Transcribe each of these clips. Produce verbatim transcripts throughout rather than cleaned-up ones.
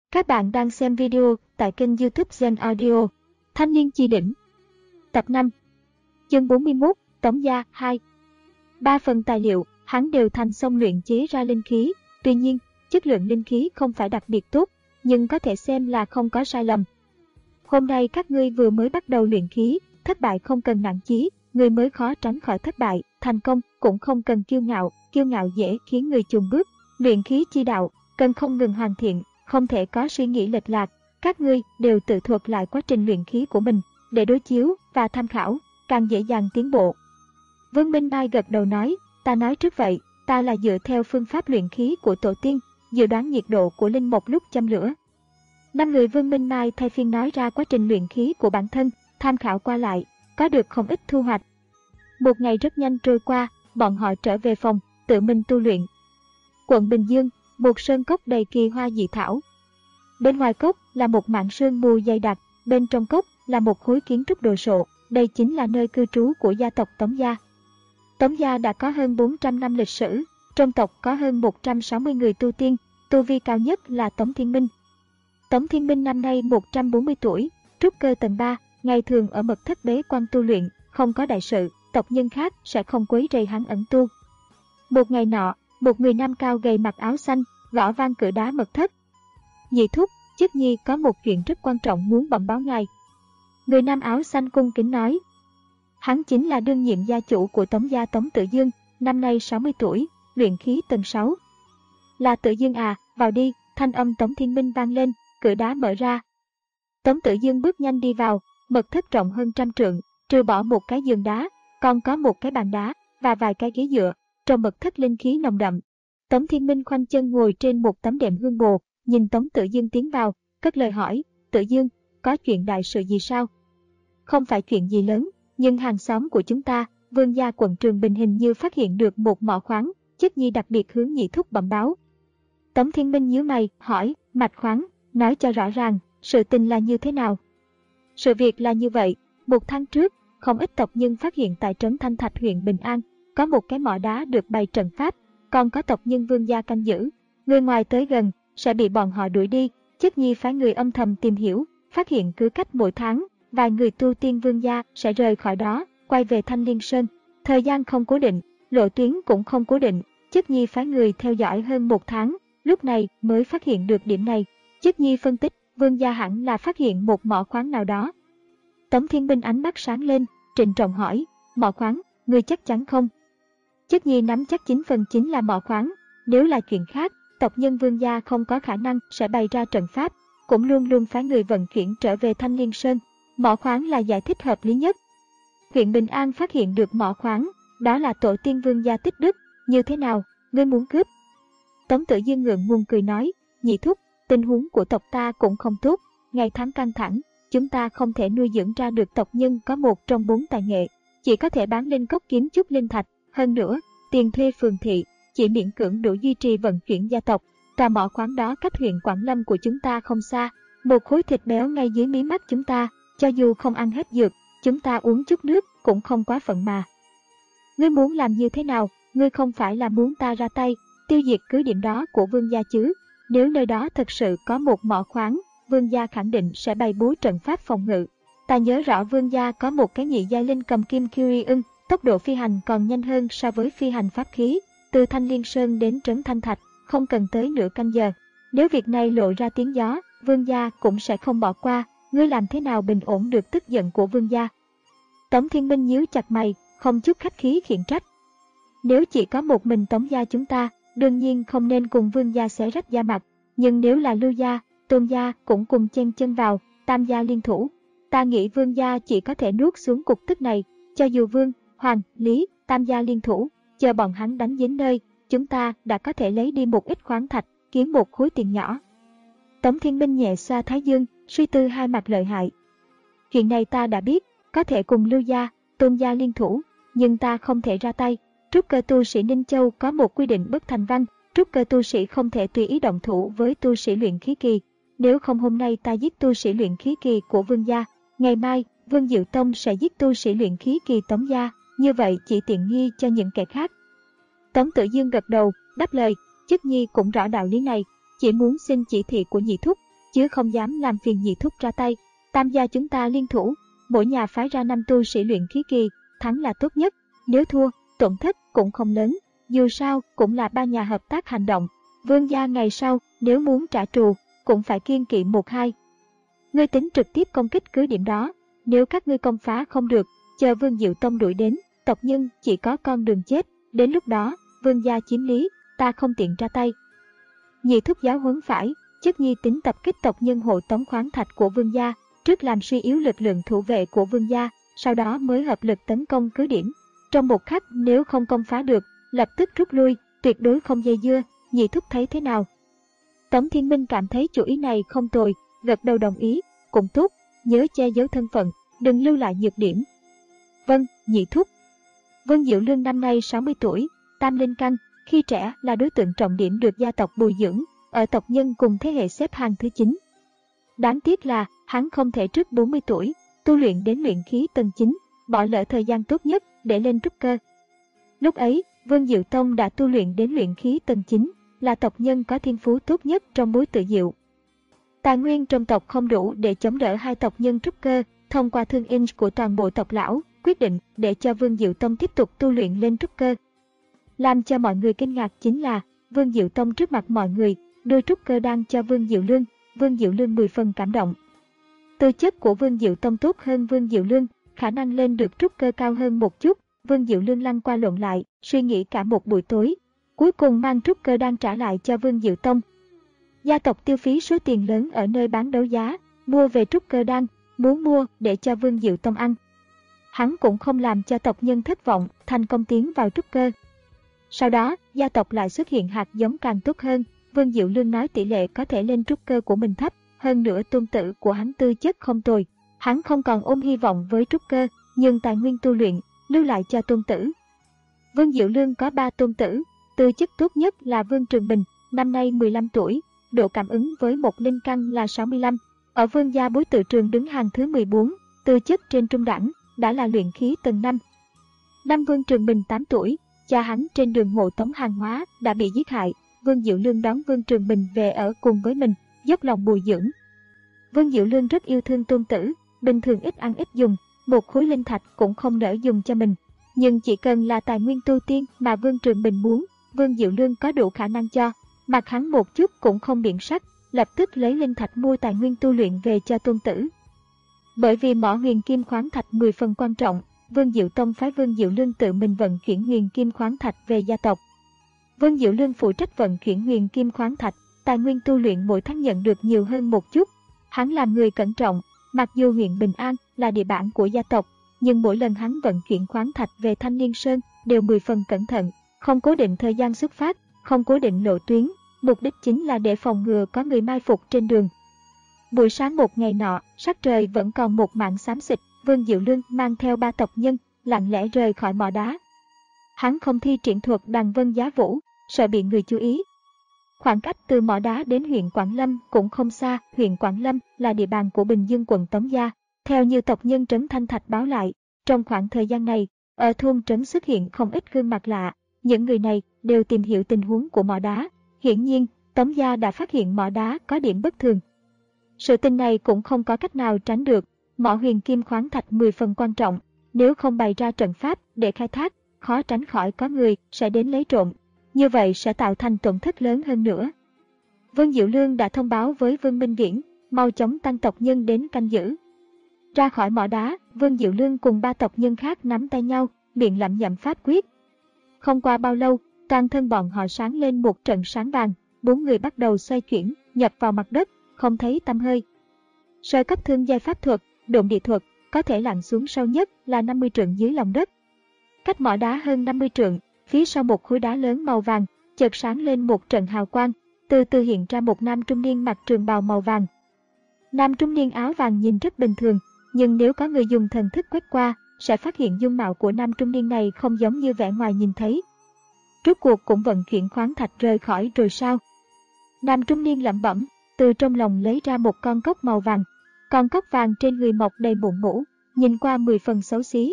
Các bạn đang xem video tại kênh YouTube Zen Audio. Thanh niên chi đỉnh. Tập năm. Chương bốn mươi mốt, Tống gia hai. Ba phần tài liệu, hắn đều thành xong luyện chế ra linh khí. Tuy nhiên, chất lượng linh khí không phải đặc biệt tốt, nhưng có thể xem là không có sai lầm. Hôm nay các ngươi vừa mới bắt đầu luyện khí, thất bại không cần nản chí, người mới khó tránh khỏi thất bại, thành công cũng không cần kiêu ngạo, kiêu ngạo dễ khiến người chùn bước. Luyện khí chi đạo, cần không ngừng hoàn thiện, không thể có suy nghĩ lệch lạc. Các ngươi đều tự thuật lại quá trình luyện khí của mình, để đối chiếu và tham khảo, càng dễ dàng tiến bộ. Vương Minh Mai gật đầu nói, ta nói trước vậy, ta là dựa theo phương pháp luyện khí của tổ tiên, dự đoán nhiệt độ của linh mục lúc châm lửa. Năm người Vương Minh Mai thay phiên nói ra quá trình luyện khí của bản thân, tham khảo qua lại, có được không ít thu hoạch. Một ngày rất nhanh trôi qua, bọn họ trở về phòng, tự mình tu luyện. Quận Bình Dương, một sơn cốc đầy kỳ hoa dị thảo. Bên ngoài cốc là một mảng sương mù dày đặc, bên trong cốc là một khối kiến trúc đồ sộ, đây chính là nơi cư trú của gia tộc Tống gia. Tống gia đã có hơn bốn trăm năm lịch sử, trong tộc có hơn một trăm sáu mươi người tu tiên, tu vi cao nhất là Tống Thiên Minh. Tống Thiên Minh năm nay một trăm bốn mươi tuổi, trúc cơ tầng ba, ngày thường ở mật thất bế quan tu luyện, không có đại sự, tộc nhân khác sẽ không quấy rầy hắn ẩn tu. Một ngày nọ, một người nam cao gầy mặc áo xanh, gõ vang cửa đá mật thất. Nhị thúc, chức nhi có một chuyện rất quan trọng muốn bẩm báo ngài. Người nam áo xanh cung kính nói. Hắn chính là đương nhiệm gia chủ của Tống gia Tống Tự Dương, năm nay sáu mươi tuổi, luyện khí tầng sáu. Là Tự Dương à, vào đi, thanh âm Tống Thiên Minh vang lên, cửa đá mở ra. Tống Tự Dương bước nhanh đi vào, mật thất rộng hơn trăm trượng, trừ bỏ một cái giường đá, còn có một cái bàn đá và vài cái ghế dựa, trong mật thất linh khí nồng đậm. Tống Thiên Minh khoanh chân ngồi trên một tấm đệm hương bồ, nhìn Tống Tự Dương tiến vào, cất lời hỏi, Tự Dương, có chuyện đại sự gì sao? Không phải chuyện gì lớn, nhưng hàng xóm của chúng ta, Vương gia quận Trường Bình hình như phát hiện được một mỏ khoáng, chức nhi đặc biệt hướng nhị thúc bẩm báo. Tống Thiên Minh nhíu mày, hỏi, mạch khoáng, nói cho rõ ràng, sự tình là như thế nào? Sự việc là như vậy, một tháng trước, không ít tộc nhân phát hiện tại trấn Thanh Thạch huyện Bình An, có một cái mỏ đá được bày trận pháp, còn có tộc nhân Vương gia canh giữ. Người ngoài tới gần, sẽ bị bọn họ đuổi đi. Chức nhi phái người âm thầm tìm hiểu, phát hiện cứ cách mỗi tháng, vài người tu tiên Vương gia sẽ rời khỏi đó, quay về Thanh Liên Sơn. Thời gian không cố định, lộ tuyến cũng không cố định. Chức nhi phái người theo dõi hơn một tháng, lúc này mới phát hiện được điểm này. Chức nhi phân tích, Vương gia hẳn là phát hiện một mỏ khoáng nào đó. Tống Thiên Minh ánh mắt sáng lên, trịnh trọng hỏi, mỏ khoáng, người chắc chắn không? Chức nhi nắm chắc chín phần chính là mỏ khoáng, nếu là chuyện khác, tộc nhân Vương gia không có khả năng sẽ bày ra trận pháp, cũng luôn luôn phái người vận chuyển trở về Thanh Liên Sơn. Mỏ khoáng là giải thích hợp lý nhất. Huyện Bình An phát hiện được mỏ khoáng, đó là tổ tiên Vương gia tích đức, như thế nào, ngươi muốn cướp? Tống Tự Dương ngượng ngùng cười nói, nhị thúc, tình huống của tộc ta cũng không tốt, ngày tháng căng thẳng, chúng ta không thể nuôi dưỡng ra được tộc nhân có một trong bốn tài nghệ, chỉ có thể bán linh cốc kiếm chút linh thạch, hơn nữa, tiền thuê phường thị, chỉ miễn cưỡng đủ duy trì vận chuyển gia tộc. Tòa mỏ khoáng đó cách huyện Quảng Lâm của chúng ta không xa, một khối thịt béo ngay dưới mí mắt chúng ta, cho dù không ăn hết dược, chúng ta uống chút nước cũng không quá phận mà. Ngươi muốn làm như thế nào, ngươi không phải là muốn ta ra tay, tiêu diệt cứ điểm đó của Vương gia chứ? Nếu nơi đó thật sự có một mỏ khoáng, Vương gia khẳng định sẽ bày bố trận pháp phòng ngự. Ta nhớ rõ Vương gia có một cái nhị giai linh cầm kim Kyrie ưng, tốc độ phi hành còn nhanh hơn so với phi hành pháp khí, từ Thanh Liên Sơn đến trấn Thanh Thạch, không cần tới nửa canh giờ. Nếu việc này lộ ra tiếng gió, Vương gia cũng sẽ không bỏ qua, ngươi làm thế nào bình ổn được tức giận của Vương gia? Tống Thiên Minh nhíu chặt mày, không chút khách khí khiển trách. Nếu chỉ có một mình Tống gia chúng ta, đương nhiên không nên cùng Vương gia xé rách da mặt, nhưng nếu là Lưu gia, Tôn gia cũng cùng chen chân vào, Tam gia liên thủ, ta nghĩ Vương gia chỉ có thể nuốt xuống cục tức này, cho dù Vương, Hoàng, Lý, Tam gia liên thủ, chờ bọn hắn đánh dính nơi, chúng ta đã có thể lấy đi một ít khoáng thạch, kiếm một khối tiền nhỏ. Tống Thiên Minh nhẹ xoa thái dương, suy tư hai mặt lợi hại. Chuyện này ta đã biết, có thể cùng Lưu gia, Tôn gia liên thủ, nhưng ta không thể ra tay. Trúc cơ tu sĩ Ninh Châu có một quy định bất thành văn, trúc cơ tu sĩ không thể tùy ý động thủ với tu sĩ luyện khí kỳ. Nếu không hôm nay ta giết tu sĩ luyện khí kỳ của Vương gia, ngày mai Vương Diệu Tông sẽ giết tu sĩ luyện khí kỳ Tống gia, như vậy chỉ tiện nghi cho những kẻ khác. Tống Tự Dương gật đầu, đáp lời, chức nhi cũng rõ đạo lý này, chỉ muốn xin chỉ thị của nhị thúc. chứ không dám làm phiền nhị thúc ra tay. Tam gia chúng ta liên thủ, mỗi nhà phái ra năm tu sĩ luyện khí kỳ, thắng là tốt nhất, nếu thua, tổn thất cũng không lớn, dù sao cũng là ba nhà hợp tác hành động. Vương gia ngày sau nếu muốn trả trù, cũng phải kiêng kỵ một hai. Ngươi tính trực tiếp công kích cứ điểm đó, nếu các ngươi công phá không được, chờ Vương Diệu Tông đuổi đến, tộc nhân chỉ có con đường chết, đến lúc đó, vương gia chiếm lý, ta không tiện ra tay. Nhị thúc giáo huấn phải, chất nhi tính tập kích tộc nhân hộ tống khoáng thạch của vương gia, trước làm suy yếu lực lượng thủ vệ của vương gia, sau đó mới hợp lực tấn công cứ điểm. Trong một khắc nếu không công phá được, lập tức rút lui, tuyệt đối không dây dưa. Nhị thúc thấy thế nào? Tống Thiên Minh cảm thấy chủ ý này không tồi, gật đầu đồng ý, cũng tốt, nhớ che giấu thân phận, đừng lưu lại nhược điểm. Vâng, nhị thúc. Vương Diệu Lương năm nay sáu mươi tuổi, tam linh căn, khi trẻ là đối tượng trọng điểm được gia tộc bồi dưỡng, ở tộc nhân cùng thế hệ xếp hàng thứ chín. Đáng tiếc là hắn không thể trước bốn mươi tuổi, tu luyện đến luyện khí tầng chín, bỏ lỡ thời gian tốt nhất để lên trúc cơ. Lúc ấy, Vương Diệu Tông đã tu luyện đến luyện khí tầng chín, là tộc nhân có thiên phú tốt nhất trong bối tự diệu. Tài nguyên trong tộc không đủ để chống đỡ hai tộc nhân trúc cơ, thông qua thương in của toàn bộ tộc lão, quyết định để cho Vương Diệu Tông tiếp tục tu luyện lên trúc cơ. Làm cho mọi người kinh ngạc chính là, Vương Diệu Tông trước mặt mọi người, đưa trúc cơ đan cho Vương Diệu Lương, Vương Diệu Lương mười phần cảm động. Tư chất của Vương Diệu Tông tốt hơn Vương Diệu Lương, khả năng lên được trúc cơ cao hơn một chút, Vương Diệu Lương lăn qua lộn lại, suy nghĩ cả một buổi tối, cuối cùng mang trúc cơ đan trả lại cho Vương Diệu Tông. Gia tộc tiêu phí số tiền lớn ở nơi bán đấu giá, mua về trúc cơ đan, muốn mua để cho Vương Diệu Tông ăn. Hắn cũng không làm cho tộc nhân thất vọng, thành công tiến vào trúc cơ. Sau đó, gia tộc lại xuất hiện hạt giống càng tốt hơn, Vương Diệu Lương nói tỷ lệ có thể lên trúc cơ của mình thấp, hơn nữa tôn tử của hắn tư chất không tồi. Hắn không còn ôm hy vọng với trúc cơ, nhưng tài nguyên tu luyện, lưu lại cho tôn tử. Vương Diệu Lương có ba tôn tử, tư chất tốt nhất là Vương Trường Bình, năm nay mười lăm tuổi, độ cảm ứng với một linh căn là sáu mươi lăm. Ở Vương gia bối tự trường đứng hàng thứ mười bốn, tư chất trên trung đẳng, đã là luyện khí tầng năm. Năm Vương Trường Bình tám tuổi, cha hắn trên đường hộ tống hàng hóa đã bị giết hại, Vương Diệu Lương đón Vương Trường Bình về ở cùng với mình, dốc lòng bồi dưỡng. Vương Diệu Lương rất yêu thương tôn tử, bình thường ít ăn ít dùng, một khối linh thạch cũng không nỡ dùng cho mình. Nhưng chỉ cần là tài nguyên tu tiên mà Vương Trường Bình muốn, Vương Diệu Lương có đủ khả năng cho, mặc hắn một chút cũng không biện sách, lập tức lấy linh thạch mua tài nguyên tu luyện về cho tôn tử. Bởi vì mỏ huyền kim khoáng thạch mười phần quan trọng, Vương Diệu Tông phái Vương Diệu Lương tự mình vận chuyển huyền kim khoáng thạch về gia tộc. Vương Diệu Lương phụ trách vận chuyển huyền kim khoáng thạch, tài nguyên tu luyện mỗi tháng nhận được nhiều hơn một chút. Hắn là người cẩn trọng, mặc dù huyện Bình An là địa bàn của gia tộc, nhưng mỗi lần hắn vận chuyển khoáng thạch về Thanh Liên Sơn đều mười phần cẩn thận, không cố định thời gian xuất phát, không cố định lộ tuyến, mục đích chính là để phòng ngừa có người mai phục trên đường. Buổi sáng một ngày nọ, sắc trời vẫn còn một mảng xám xịt, Vương Diệu Lương mang theo ba tộc nhân, lặng lẽ rời khỏi mỏ đá. Hắn không thi triển thuật đằng vân giá vũ, sợ bị người chú ý. Khoảng cách từ mỏ đá đến huyện Quảng Lâm cũng không xa, huyện Quảng Lâm là địa bàn của Bình Dương quận Tống Gia. Theo như tộc nhân trấn Thanh Thạch báo lại, trong khoảng thời gian này, ở thôn trấn xuất hiện không ít gương mặt lạ, những người này đều tìm hiểu tình huống của mỏ đá. Hiển nhiên, Tống Gia đã phát hiện mỏ đá có điểm bất thường. Sự tình này cũng không có cách nào tránh được, mỏ huyền kim khoáng thạch mười phần quan trọng, nếu không bày ra trận pháp để khai thác, khó tránh khỏi có người sẽ đến lấy trộm, như vậy sẽ tạo thành tổn thất lớn hơn nữa. Vương Diệu Lương đã thông báo với Vương Minh Viễn, mau chóng tăng tộc nhân đến canh giữ. Ra khỏi mỏ đá, Vương Diệu Lương cùng ba tộc nhân khác nắm tay nhau, miệng lẩm nhẩm pháp quyết. Không qua bao lâu, toàn thân bọn họ sáng lên một trận sáng vàng, bốn người bắt đầu xoay chuyển, nhập vào mặt đất, không thấy tăm hơi. Sơ cấp thương giai pháp thuật, độn địa thuật, có thể lặn xuống sâu nhất là năm mươi trượng dưới lòng đất. Cách mỏ đá hơn năm mươi trượng, phía sau một khối đá lớn màu vàng, chợt sáng lên một trận hào quang, từ từ hiện ra một nam trung niên mặc trường bào màu vàng. Nam trung niên áo vàng nhìn rất bình thường, nhưng nếu có người dùng thần thức quét qua, sẽ phát hiện dung mạo của nam trung niên này không giống như vẻ ngoài nhìn thấy. Rốt cuộc cũng vận chuyển khoáng thạch rời khỏi rồi sao? Nam trung niên lẩm bẩm, từ trong lòng lấy ra một con cốc màu vàng. Con cốc vàng trên người mọc đầy mụn mủ, nhìn qua mười phần xấu xí.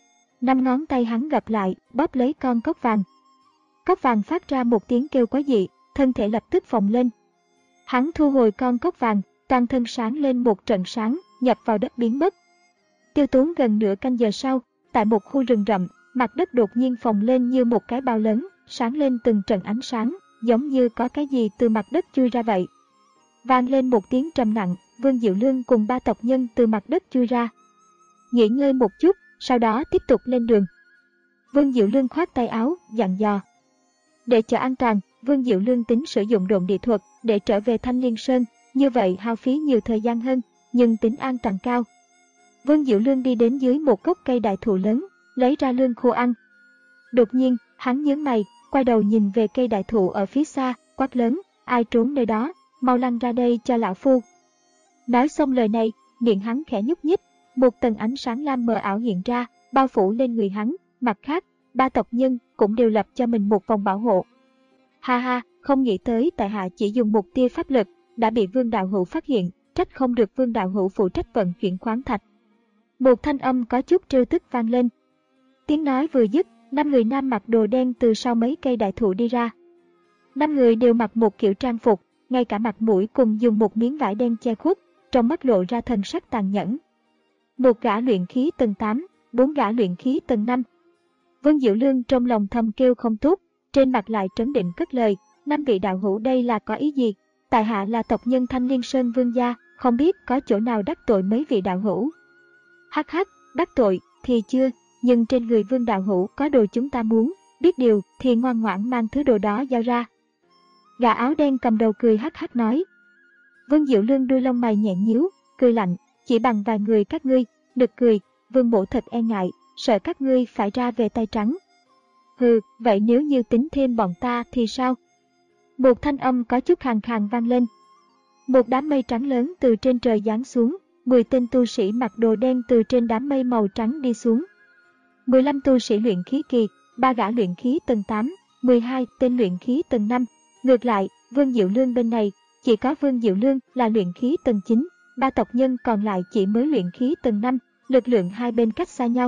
Năm ngón tay hắn gập lại, bóp lấy con cốc vàng. Cốc vàng phát ra một tiếng kêu quái dị, thân thể lập tức phồng lên. Hắn thu hồi con cốc vàng, toàn thân sáng lên một trận sáng, nhập vào đất biến mất. Tiêu tốn gần nửa canh giờ sau, tại một khu rừng rậm, mặt đất đột nhiên phồng lên như một cái bao lớn, sáng lên từng trận ánh sáng, giống như có cái gì từ mặt đất chui ra vậy. Vang lên một tiếng trầm nặng, Vương Diệu Lương cùng ba tộc nhân từ mặt đất chui ra. Nghỉ ngơi một chút, sau đó tiếp tục lên đường. Vương Diệu Lương khoát tay áo, dặn dò. Để cho an toàn, Vương Diệu Lương tính sử dụng độn địa thuật để trở về Thanh Liên Sơn, như vậy hao phí nhiều thời gian hơn, nhưng tính an toàn cao. Vương Diệu Lương đi đến dưới một gốc cây đại thụ lớn, lấy ra lương khô ăn. Đột nhiên, hắn nhướng mày, quay đầu nhìn về cây đại thụ ở phía xa, quát lớn, ai trốn nơi đó, mau lăn ra đây cho lão phu. Nói xong lời này, miệng hắn khẽ nhúc nhích, một tầng ánh sáng lam mờ ảo hiện ra, bao phủ lên người hắn. Mặt khác, ba tộc nhân cũng đều lập cho mình một vòng bảo hộ. Ha ha, không nghĩ tới tại hạ chỉ dùng một tia pháp lực, đã bị Vương đạo hữu phát hiện, trách không được Vương đạo hữu phụ trách vận chuyển khoáng thạch. Một thanh âm có chút trêu tức vang lên. Tiếng nói vừa dứt, năm người nam mặc đồ đen từ sau mấy cây đại thụ đi ra. Năm người đều mặc một kiểu trang phục, ngay cả mặt mũi cùng dùng một miếng vải đen che khuất, trong mắt lộ ra thần sắc tàn nhẫn. Một gã luyện khí tầng tám, bốn gã luyện khí tầng năm. Vương Diệu Lương trong lòng thầm kêu không tốt, trên mặt lại trấn định cất lời, năm vị đạo hữu đây là có ý gì? Tại hạ là tộc nhân Thanh Liên Sơn Vương gia, không biết có chỗ nào đắc tội mấy vị đạo hữu. Hắc hắc, đắc tội thì chưa, nhưng trên người Vương đạo hữu có đồ chúng ta muốn, biết điều thì ngoan ngoãn mang thứ đồ đó giao ra. Gã áo đen cầm đầu cười hắc hắc nói. Vương Diệu Lương đuôi lông mày nhẹ nhíu, cười lạnh, chỉ bằng vài người các ngươi, nực cười, Vương mỗ thật e ngại, sợ các ngươi phải ra về tay trắng. Hừ, vậy nếu như tính thêm bọn ta thì sao? Một thanh âm có chút khàn khàn vang lên. Một đám mây trắng lớn từ trên trời giáng xuống, mười tên tu sĩ mặc đồ đen từ trên đám mây màu trắng đi xuống. mười lăm tu sĩ luyện khí kỳ, ba gã luyện khí tầng tám, mười hai tên luyện khí tầng năm. Ngược lại, Vương Diệu Lương bên này, chỉ có Vương Diệu Lương là luyện khí tầng chín, ba tộc nhân còn lại chỉ mới luyện khí tầng năm, lực lượng hai bên cách xa nhau.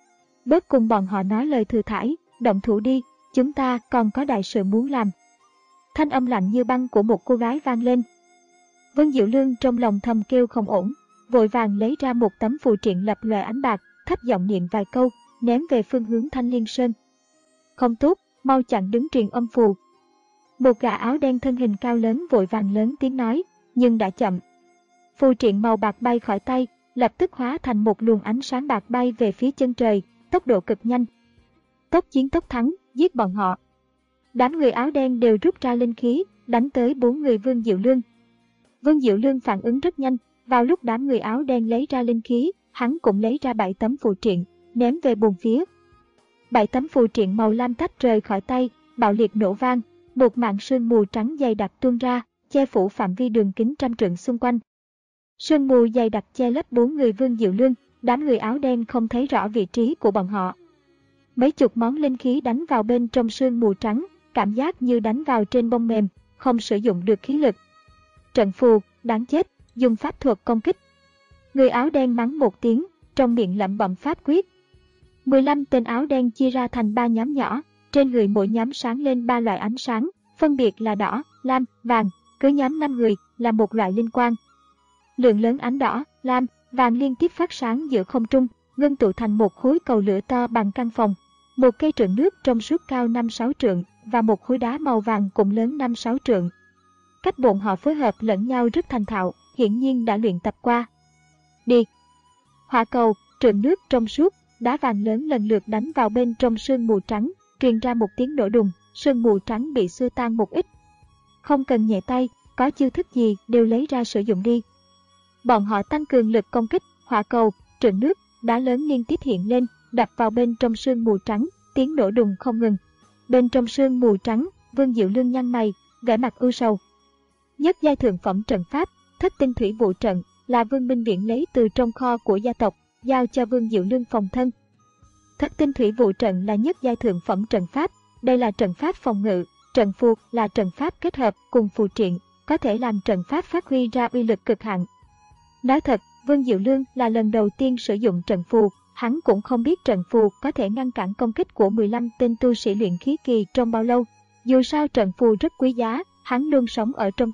Bớt cùng bọn họ nói lời thừa thãi, động thủ đi, chúng ta còn có đại sự muốn làm. Thanh âm lạnh như băng của một cô gái vang lên. Vương Diệu Lương trong lòng thầm kêu không ổn, vội vàng lấy ra một tấm phù triện lập lòe ánh bạc, thấp giọng niệm vài câu, ném về phương hướng Thanh Liên Sơn. Không tốt, mau chặn đứng truyền âm phù. Một gã áo đen thân hình cao lớn vội vàng lớn tiếng nói, nhưng đã chậm. Phù triện màu bạc bay khỏi tay, lập tức hóa thành một luồng ánh sáng bạc bay về phía chân trời, tốc độ cực nhanh. Tốc chiến tốc thắng, giết bọn họ. Đám người áo đen đều rút ra linh khí, đánh tới bốn người Vương Diệu Lương. Vương Diệu Lương phản ứng rất nhanh, vào lúc đám người áo đen lấy ra linh khí, hắn cũng lấy ra bảy tấm phù triện, ném về bốn phía. Bảy tấm phù triện màu lam tách rời khỏi tay, bạo liệt nổ vang, một mảng sương mù trắng dày đặc tuôn ra, che phủ phạm vi đường kính trăm trượng xung quanh. Sương mù dày đặc che lấp bốn người Vương Diệu Lương, đám người áo đen không thấy rõ vị trí của bọn họ. Mấy chục món linh khí đánh vào bên trong sương mù trắng, cảm giác như đánh vào trên bông mềm, không sử dụng được khí lực. Trận phù, đáng chết, dùng pháp thuật công kích. Người áo đen mắng một tiếng, trong miệng lẩm bẩm pháp quyết. mười lăm tên áo đen chia ra thành ba nhóm nhỏ, trên người mỗi nhóm sáng lên ba loại ánh sáng, phân biệt là đỏ, lam, vàng, cứ nhóm năm người là một loại linh quang. Lượng lớn ánh đỏ, lam, vàng liên tiếp phát sáng giữa không trung, ngưng tụ thành một khối cầu lửa to bằng căn phòng. Một cây trượng nước trong suốt cao năm sáu trượng và một khối đá màu vàng cũng lớn năm sáu trượng. Cách bọn họ phối hợp lẫn nhau rất thành thạo, hiển nhiên đã luyện tập qua. Đi! Hỏa cầu, trượng nước trong suốt, đá vàng lớn lần lượt đánh vào bên trong sương mù trắng, truyền ra một tiếng nổ đùng, sương mù trắng bị xua tan một ít. Không cần nhẹ tay, có chiêu thức gì đều lấy ra sử dụng đi. Bọn họ tăng cường lực công kích, hỏa cầu, trượng nước, đá lớn liên tiếp hiện lên, đập vào bên trong sương mù trắng, tiếng nổ đùng không ngừng. Bên trong sương mù trắng, Vương Diệu Lương nhăn mày, vẻ mặt ưu sầu. Nhất giai thượng phẩm trận pháp, Thất tinh thủy vụ trận là Vương Minh Viễn lấy từ trong kho của gia tộc, giao cho Vương Diệu Lương phòng thân. Thất tinh thủy vụ trận là nhất giai thượng phẩm trận pháp, đây là trận pháp phòng ngự, trận phù là trận pháp kết hợp cùng phù triện, có thể làm trận pháp phát huy ra uy lực cực hạn. Nói thật, Vương Diệu Lương là lần đầu tiên sử dụng trận phù, hắn cũng không biết trận phù có thể ngăn cản công kích của mười lăm tên tu sĩ luyện khí kỳ trong bao lâu. Dù sao trận phù rất quý giá, hắn luôn sống ở trong tộc,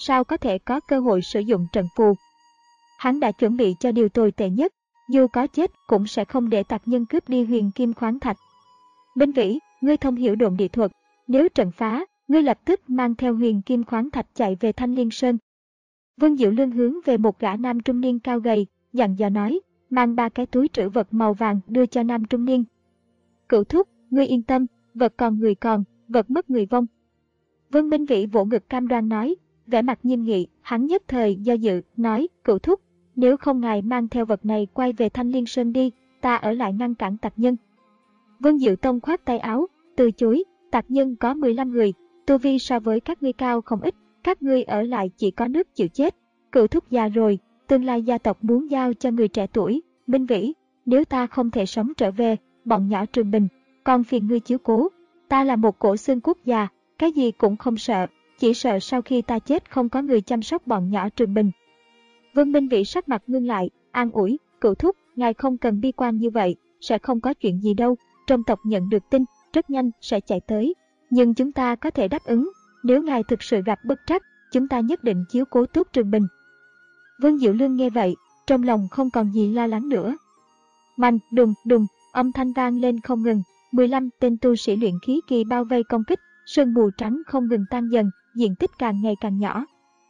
sao có thể có cơ hội sử dụng trận phù. Hắn đã chuẩn bị cho điều tồi tệ nhất, dù có chết cũng sẽ không để tặc nhân cướp đi huyền kim khoáng thạch. Minh Vĩ, ngươi thông hiểu độn địa thuật, nếu trận phá, ngươi lập tức mang theo huyền kim khoáng thạch chạy về Thanh Liên Sơn. Vương Diệu Lương hướng về một gã nam trung niên cao gầy, dặn dò nói, mang ba cái túi trữ vật màu vàng đưa cho nam trung niên. Cửu thúc, ngươi yên tâm, vật còn người còn, vật mất người vong. Vương Minh Vĩ vỗ ngực cam đoan nói, vẻ mặt nghiêm nghị, hắn nhất thời do dự, nói, cửu thúc, nếu không ngài mang theo vật này quay về Thanh Liên Sơn đi, ta ở lại ngăn cản tặc nhân. Vương Diệu Tông khoát tay áo, từ chối, tặc nhân có mười lăm người, tu vi so với các ngươi cao không ít, các ngươi ở lại chỉ có nước chịu chết. Cửu thúc già rồi, tương lai gia tộc muốn giao cho người trẻ tuổi. Minh Vĩ, nếu ta không thể sống trở về, bọn nhỏ Trường Bình, còn phiền ngươi chiếu cố. Ta là một cổ xương quốc già, cái gì cũng không sợ, chỉ sợ sau khi ta chết không có người chăm sóc bọn nhỏ Trường Bình. Vương Minh Vĩ sắc mặt ngưng lại, an ủi, cửu thúc, ngài không cần bi quan như vậy, sẽ không có chuyện gì đâu, trong tộc nhận được tin, rất nhanh sẽ chạy tới. Nhưng chúng ta có thể đáp ứng, nếu ngài thực sự gặp bất trắc, chúng ta nhất định chiếu cố tốt Trường Bình. Vương Diệu Lương nghe vậy, trong lòng không còn gì lo lắng nữa. Mạnh, đùng, đùng, âm thanh vang lên không ngừng, mười lăm tên tu sĩ luyện khí kỳ bao vây công kích, sương mù trắng không ngừng tan dần, diện tích càng ngày càng nhỏ.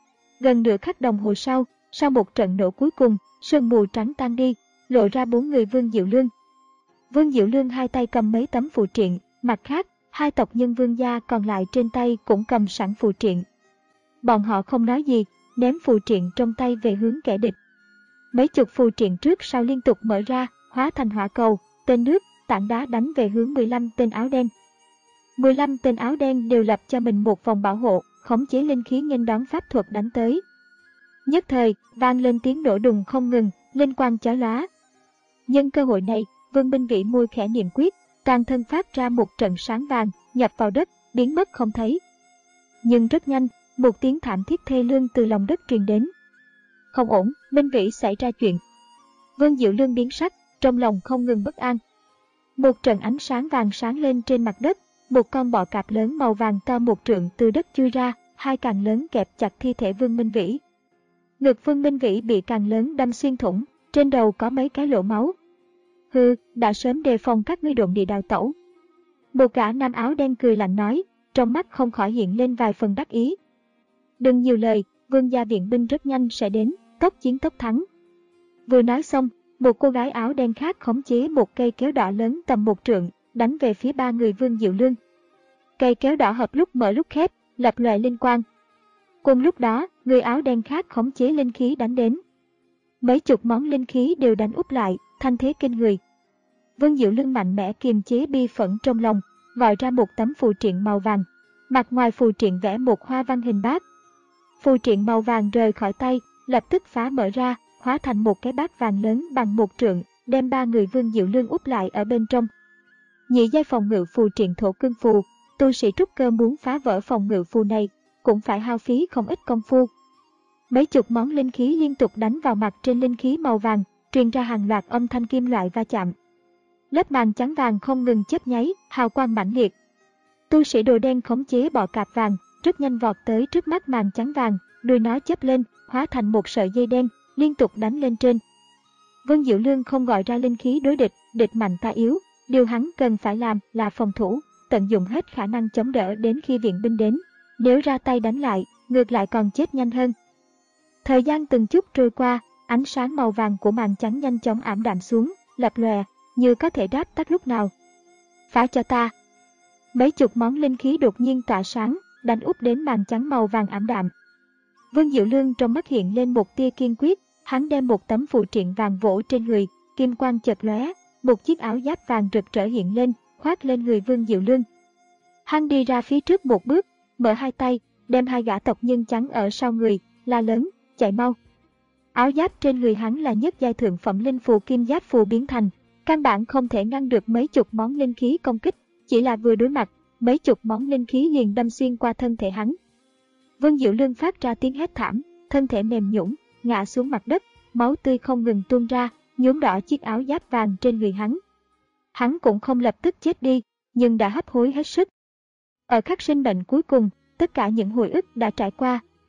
Gần nửa khắc đồng hồ sau, sau một trận nổ cuối cùng, sương mù trắng tan đi, lộ ra bốn người Vương Diệu Lương. Vương Diệu Lương hai tay cầm mấy tấm phù triện, mặt khác, hai tộc nhân Vương gia còn lại trên tay cũng cầm sẵn phù triện. Bọn họ không nói gì, ném phù triện trong tay về hướng kẻ địch. Mấy chục phù triện trước sau liên tục mở ra, hóa thành hỏa cầu, tên nước, tảng đá đánh về hướng mười lăm tên áo đen. mười lăm tên áo đen đều lập cho mình một vòng bảo hộ, khống chế linh khí nghênh đón pháp thuật đánh tới. Nhất thời, vang lên tiếng nổ đùng không ngừng, linh quang chói lóa. Nhân cơ hội này, Vương Minh Vĩ môi khẽ niệm quyết, toàn thân phát ra một trận sáng vàng, nhập vào đất, biến mất không thấy. Nhưng rất nhanh, một tiếng thảm thiết thê lương từ lòng đất truyền đến. Không ổn, Minh Vĩ xảy ra chuyện. Vương Diệu Lương biến sắc, trong lòng không ngừng bất an. Một trận ánh sáng vàng sáng lên trên mặt đất, một con bọ cạp lớn màu vàng to một trượng từ đất chui ra, hai càng lớn kẹp chặt thi thể Vương Minh Vĩ. Ngực Vương Minh Vĩ bị càng lớn đâm xuyên thủng, trên đầu có mấy cái lỗ máu. Hừ, đã sớm đề phòng các ngươi độn địa đào tẩu. Một gã nam áo đen cười lạnh nói, trong mắt không khỏi hiện lên vài phần đắc ý. Đừng nhiều lời, Vương gia viện binh rất nhanh sẽ đến, tốc chiến tốc thắng. Vừa nói xong, một cô gái áo đen khác khống chế một cây kéo đỏ lớn tầm một trượng, đánh về phía ba người Vương Diệu Lương. Cây kéo đỏ hợp lúc mở lúc khép, lập lòe linh quang. Cùng lúc đó, người áo đen khác khống chế linh khí đánh đến. Mấy chục món linh khí đều đánh úp lại, thanh thế kinh người. Vương Diệu Lương mạnh mẽ kiềm chế bi phẫn trong lòng, gọi ra một tấm phù triện màu vàng. Mặt ngoài phù triện vẽ một hoa văn hình bát. Phù triện màu vàng rời khỏi tay, lập tức phá mở ra, hóa thành một cái bát vàng lớn bằng một trượng, đem ba người Vương Diệu Lương úp lại ở bên trong. Nhị giai phòng ngự phù triện thổ cương phù, tu sĩ trúc cơ muốn phá vỡ phòng ngự phù này, cũng phải hao phí không ít công phu. Mấy chục món linh khí liên tục đánh vào mặt trên linh khí màu vàng, truyền ra hàng loạt âm thanh kim loại va chạm. Lớp màn trắng vàng không ngừng chớp nháy, hào quang mãnh liệt. Tu sĩ đồ đen khống chế bọ cạp vàng, rất nhanh vọt tới trước mắt màn trắng vàng, đuôi nó chớp lên, hóa thành một sợi dây đen, liên tục đánh lên trên. Vương Diệu Lương không gọi ra linh khí đối địch, địch mạnh ta yếu, điều hắn cần phải làm là phòng thủ, tận dụng hết khả năng chống đỡ đến khi viện binh đến. Nếu ra tay đánh lại, ngược lại còn chết nhanh hơn. Thời gian từng chút trôi qua, ánh sáng màu vàng của màn trắng nhanh chóng ảm đạm xuống, lập lòe, như có thể đáp tắt lúc nào. Phá cho ta! Mấy chục món linh khí đột nhiên tỏa sáng, đánh úp đến màn trắng màu vàng ảm đạm. Vương Diệu Lương trong mắt hiện lên một tia kiên quyết, hắn đem một tấm phù triện vàng vỗ trên người, kim quang chợt lóe, một chiếc áo giáp vàng rực rỡ hiện lên, khoác lên người Vương Diệu Lương. Hắn đi ra phía trước một bước, mở hai tay, đem hai gã tộc nhân trắng ở sau người, la lớn, chạy mau. Áo giáp trên người hắn là nhất giai thượng phẩm linh phù kim giáp phù biến thành, căn bản không thể ngăn được mấy chục món linh khí công kích, chỉ là vừa đối mặt, mấy chục món linh khí liền đâm xuyên qua thân thể hắn. Vương Diệu Lương phát ra tiếng hét thảm, thân thể mềm nhũn, ngã xuống mặt đất, máu tươi không ngừng tuôn ra, nhuốm đỏ chiếc áo giáp vàng trên người hắn. Hắn cũng không lập tức chết đi, nhưng đã hấp hối hết sức. Ở khắc sinh mệnh cuối cùng, tất cả những hồi ức đã trải qua,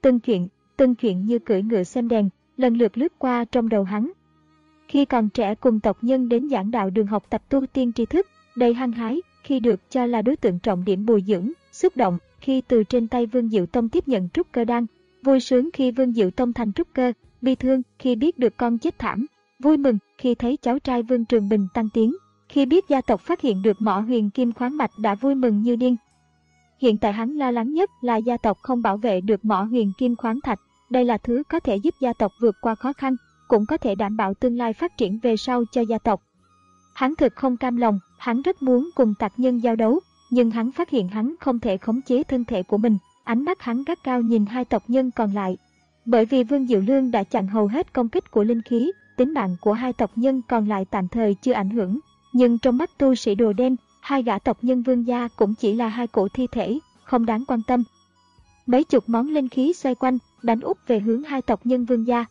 Từng chuyện, từng chuyện như cưỡi ngựa xem đèn, lần lượt lướt qua trong đầu hắn. Khi còn trẻ cùng tộc nhân đến giảng đạo đường học tập tu tiên tri thức, đầy hăng hái, khi được cho là đối tượng trọng điểm bồi dưỡng, xúc động, khi từ trên tay Vương Diệu Tông tiếp nhận trúc cơ đan, vui sướng khi Vương Diệu Tông thành trúc cơ, bi thương khi biết được con chết thảm, vui mừng khi thấy cháu trai Vương Trường Bình tăng tiến, khi biết gia tộc phát hiện được mỏ huyền kim khoáng mạch đã vui mừng như điên. Hiện tại hắn lo lắng nhất là gia tộc không bảo vệ được mỏ huyền kim khoáng thạch, đây là thứ có thể giúp gia tộc vượt qua khó khăn, cũng có thể đảm bảo tương lai phát triển về sau cho gia tộc. Hắn thực không cam lòng, hắn rất muốn cùng tặc nhân giao đấu, nhưng hắn phát hiện hắn không thể khống chế thân thể của mình, ánh mắt hắn gắt cao nhìn hai tộc nhân còn lại. Bởi vì Vương Diệu Lương đã chặn hầu hết công kích của linh khí, tính mạng của hai tộc nhân còn lại tạm thời chưa ảnh hưởng, nhưng trong mắt tu sĩ đồ đen, hai gã tộc nhân Vương gia cũng chỉ là hai cổ thi thể, không đáng quan tâm. Mấy chục món linh khí xoay quanh, đánh úp về hướng hai tộc nhân Vương gia.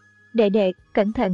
Đệ đệ, cẩn thận.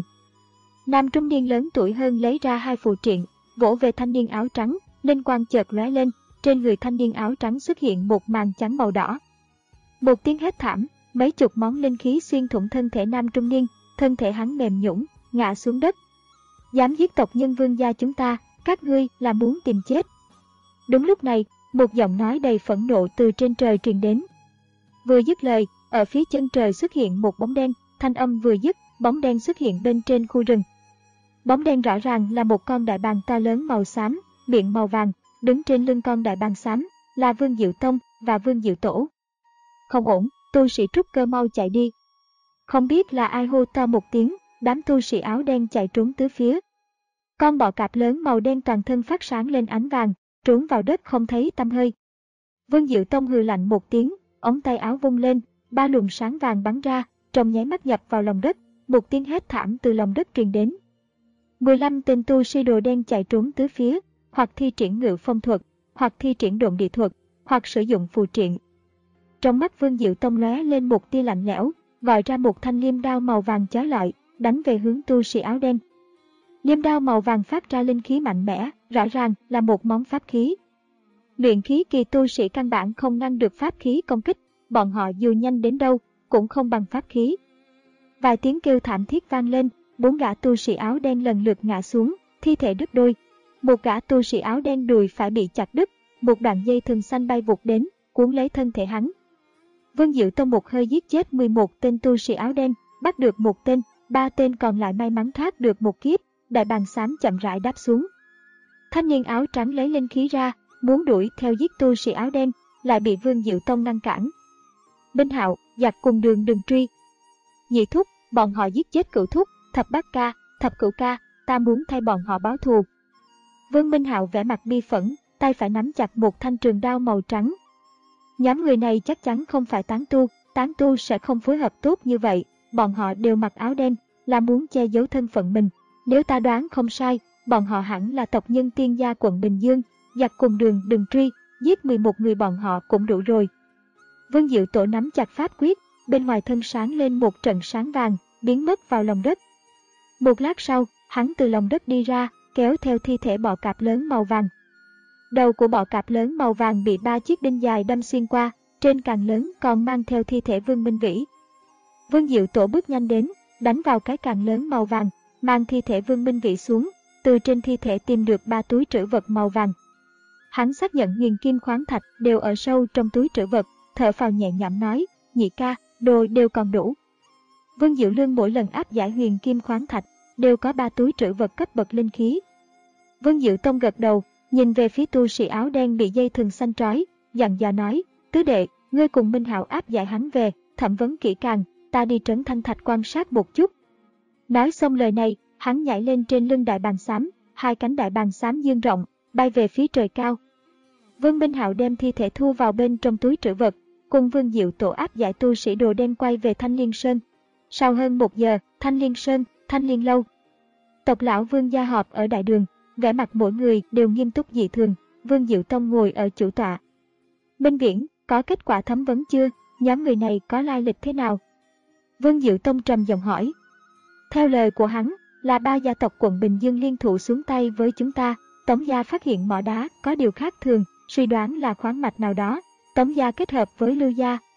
Nam trung niên lớn tuổi hơn lấy ra hai phù triện, vỗ về thanh niên áo trắng, linh quang chợt lóe lên, trên người thanh niên áo trắng xuất hiện một màn trắng màu đỏ. Một tiếng hét thảm, mấy chục món linh khí xuyên thủng thân thể nam trung niên, thân thể hắn mềm nhũn, ngã xuống đất. Dám giết tộc nhân Vương gia chúng ta, các ngươi là muốn tìm chết. Đúng lúc này, một giọng nói đầy phẫn nộ từ trên trời truyền đến. Vừa dứt lời, ở phía chân trời xuất hiện một bóng đen, thanh âm vừa dứt, bóng đen xuất hiện bên trên khu rừng. Bóng đen rõ ràng là một con đại bàng to lớn màu xám, miệng màu vàng, đứng trên lưng con đại bàng xám, là Vương Diệu Tông và Vương Diệu Tổ. Không ổn, tu sĩ trúc cơ mau chạy đi. Không biết là ai hô to một tiếng, đám tu sĩ áo đen chạy trốn tứ phía. Con bọ cạp lớn màu đen toàn thân phát sáng lên ánh vàng, trốn vào đất không thấy tăm hơi. Vương Diệu Tông hừ lạnh một tiếng, ống tay áo vung lên, ba luồng sáng vàng bắn ra, trong nháy mắt nhập vào lòng đất, một tiếng hét thảm từ lòng đất truyền đến. mười lăm tên tu sĩ đồ đen chạy trốn tứ phía, hoặc thi triển ngự phong thuật, hoặc thi triển độn địa thuật, hoặc sử dụng phù triện. Trong mắt Vương Diệu Tông lóe lên một tia lạnh lẽo, gọi ra một thanh liêm đao màu vàng chói lọi, đánh về hướng tu sĩ áo đen. Liêm đao màu vàng phát ra linh khí mạnh mẽ, rõ ràng là một món pháp khí. Luyện khí kỳ tu sĩ căn bản không ngăn được pháp khí công kích, bọn họ dù nhanh đến đâu cũng không bằng pháp khí. Vài tiếng kêu thảm thiết vang lên, bốn gã tu sĩ áo đen lần lượt ngã xuống, thi thể đứt đôi. Một gã tu sĩ áo đen đùi phải bị chặt đứt, một đoạn dây thừng xanh bay vụt đến, cuốn lấy thân thể hắn. Vương Diệu Tông một hơi giết chết mười một tên tu sĩ áo đen, bắt được một tên, ba tên còn lại may mắn thoát được một kiếp. Đại bàng xám chậm rãi đáp xuống. Thanh niên áo trắng lấy linh khí ra, muốn đuổi theo giết tu sĩ áo đen, lại bị Vương Diệu Tông ngăn cản. Minh Hạo, giặc cùng đường đừng truy. Nhị thúc, bọn họ giết chết cửu thúc, thập bát ca, thập cửu ca, ta muốn thay bọn họ báo thù. Vương Minh Hạo vẻ mặt bi phẫn, tay phải nắm chặt một thanh trường đao màu trắng. Nhóm người này chắc chắn không phải tán tu, tán tu sẽ không phối hợp tốt như vậy, bọn họ đều mặc áo đen, là muốn che giấu thân phận mình. Nếu ta đoán không sai, bọn họ hẳn là tộc nhân Tiên gia quận Bình Dương, giặc cùng đường đừng truy, giết mười một người bọn họ cũng đủ rồi. Vương Diệu Tổ nắm chặt pháp quyết, bên ngoài thân sáng lên một trận sáng vàng, biến mất vào lòng đất. Một lát sau, hắn từ lòng đất đi ra, kéo theo thi thể bọ cạp lớn màu vàng. Đầu của bọ cạp lớn màu vàng bị ba chiếc đinh dài đâm xuyên qua, trên càng lớn còn mang theo thi thể Vương Minh Vĩ. Vương Diệu Tổ bước nhanh đến, đánh vào cái càng lớn màu vàng, mang thi thể Vương Minh Vĩ xuống, từ trên thi thể tìm được ba túi trữ vật màu vàng. Hắn xác nhận huyền kim khoáng thạch đều ở sâu trong túi trữ vật, thở phào nhẹ nhõm nói, nhị ca, đồ đều còn đủ. Vương Diệu Lương mỗi lần áp giải huyền kim khoáng thạch, đều có ba túi trữ vật cấp bậc linh khí. Vương Diệu Tông gật đầu, nhìn về phía tu sĩ áo đen bị dây thừng xanh trói, dặn dò nói, tứ đệ, ngươi cùng Minh Hạo áp giải hắn về, thẩm vấn kỹ càng, ta đi trấn Thanh Thạch quan sát một chút. Nói xong lời này, hắn nhảy lên trên lưng đại bàng xám, hai cánh đại bàng xám dương rộng, bay về phía trời cao. Vương Minh Hạo đem thi thể thu vào bên trong túi trữ vật, cùng Vương Diệu Tổ áp giải tu sĩ đồ đen quay về Thanh Liên Sơn. Sau hơn một giờ, Thanh Liên Sơn, Thanh Liên Lâu. Tộc lão Vương gia họp ở đại đường, vẻ mặt mỗi người đều nghiêm túc dị thường. Vương Diệu Tông ngồi ở chủ tọa. Minh Viễn, có kết quả thẩm vấn chưa? Nhóm người này có lai lịch thế nào? Vương Diệu Tông trầm giọng hỏi. Theo lời của hắn, là ba gia tộc quận Bình Dương liên thủ xuống tay với chúng ta. Tống gia phát hiện mỏ đá có điều khác thường, suy đoán là khoáng mạch nào đó. Tống gia kết hợp với Lưu gia,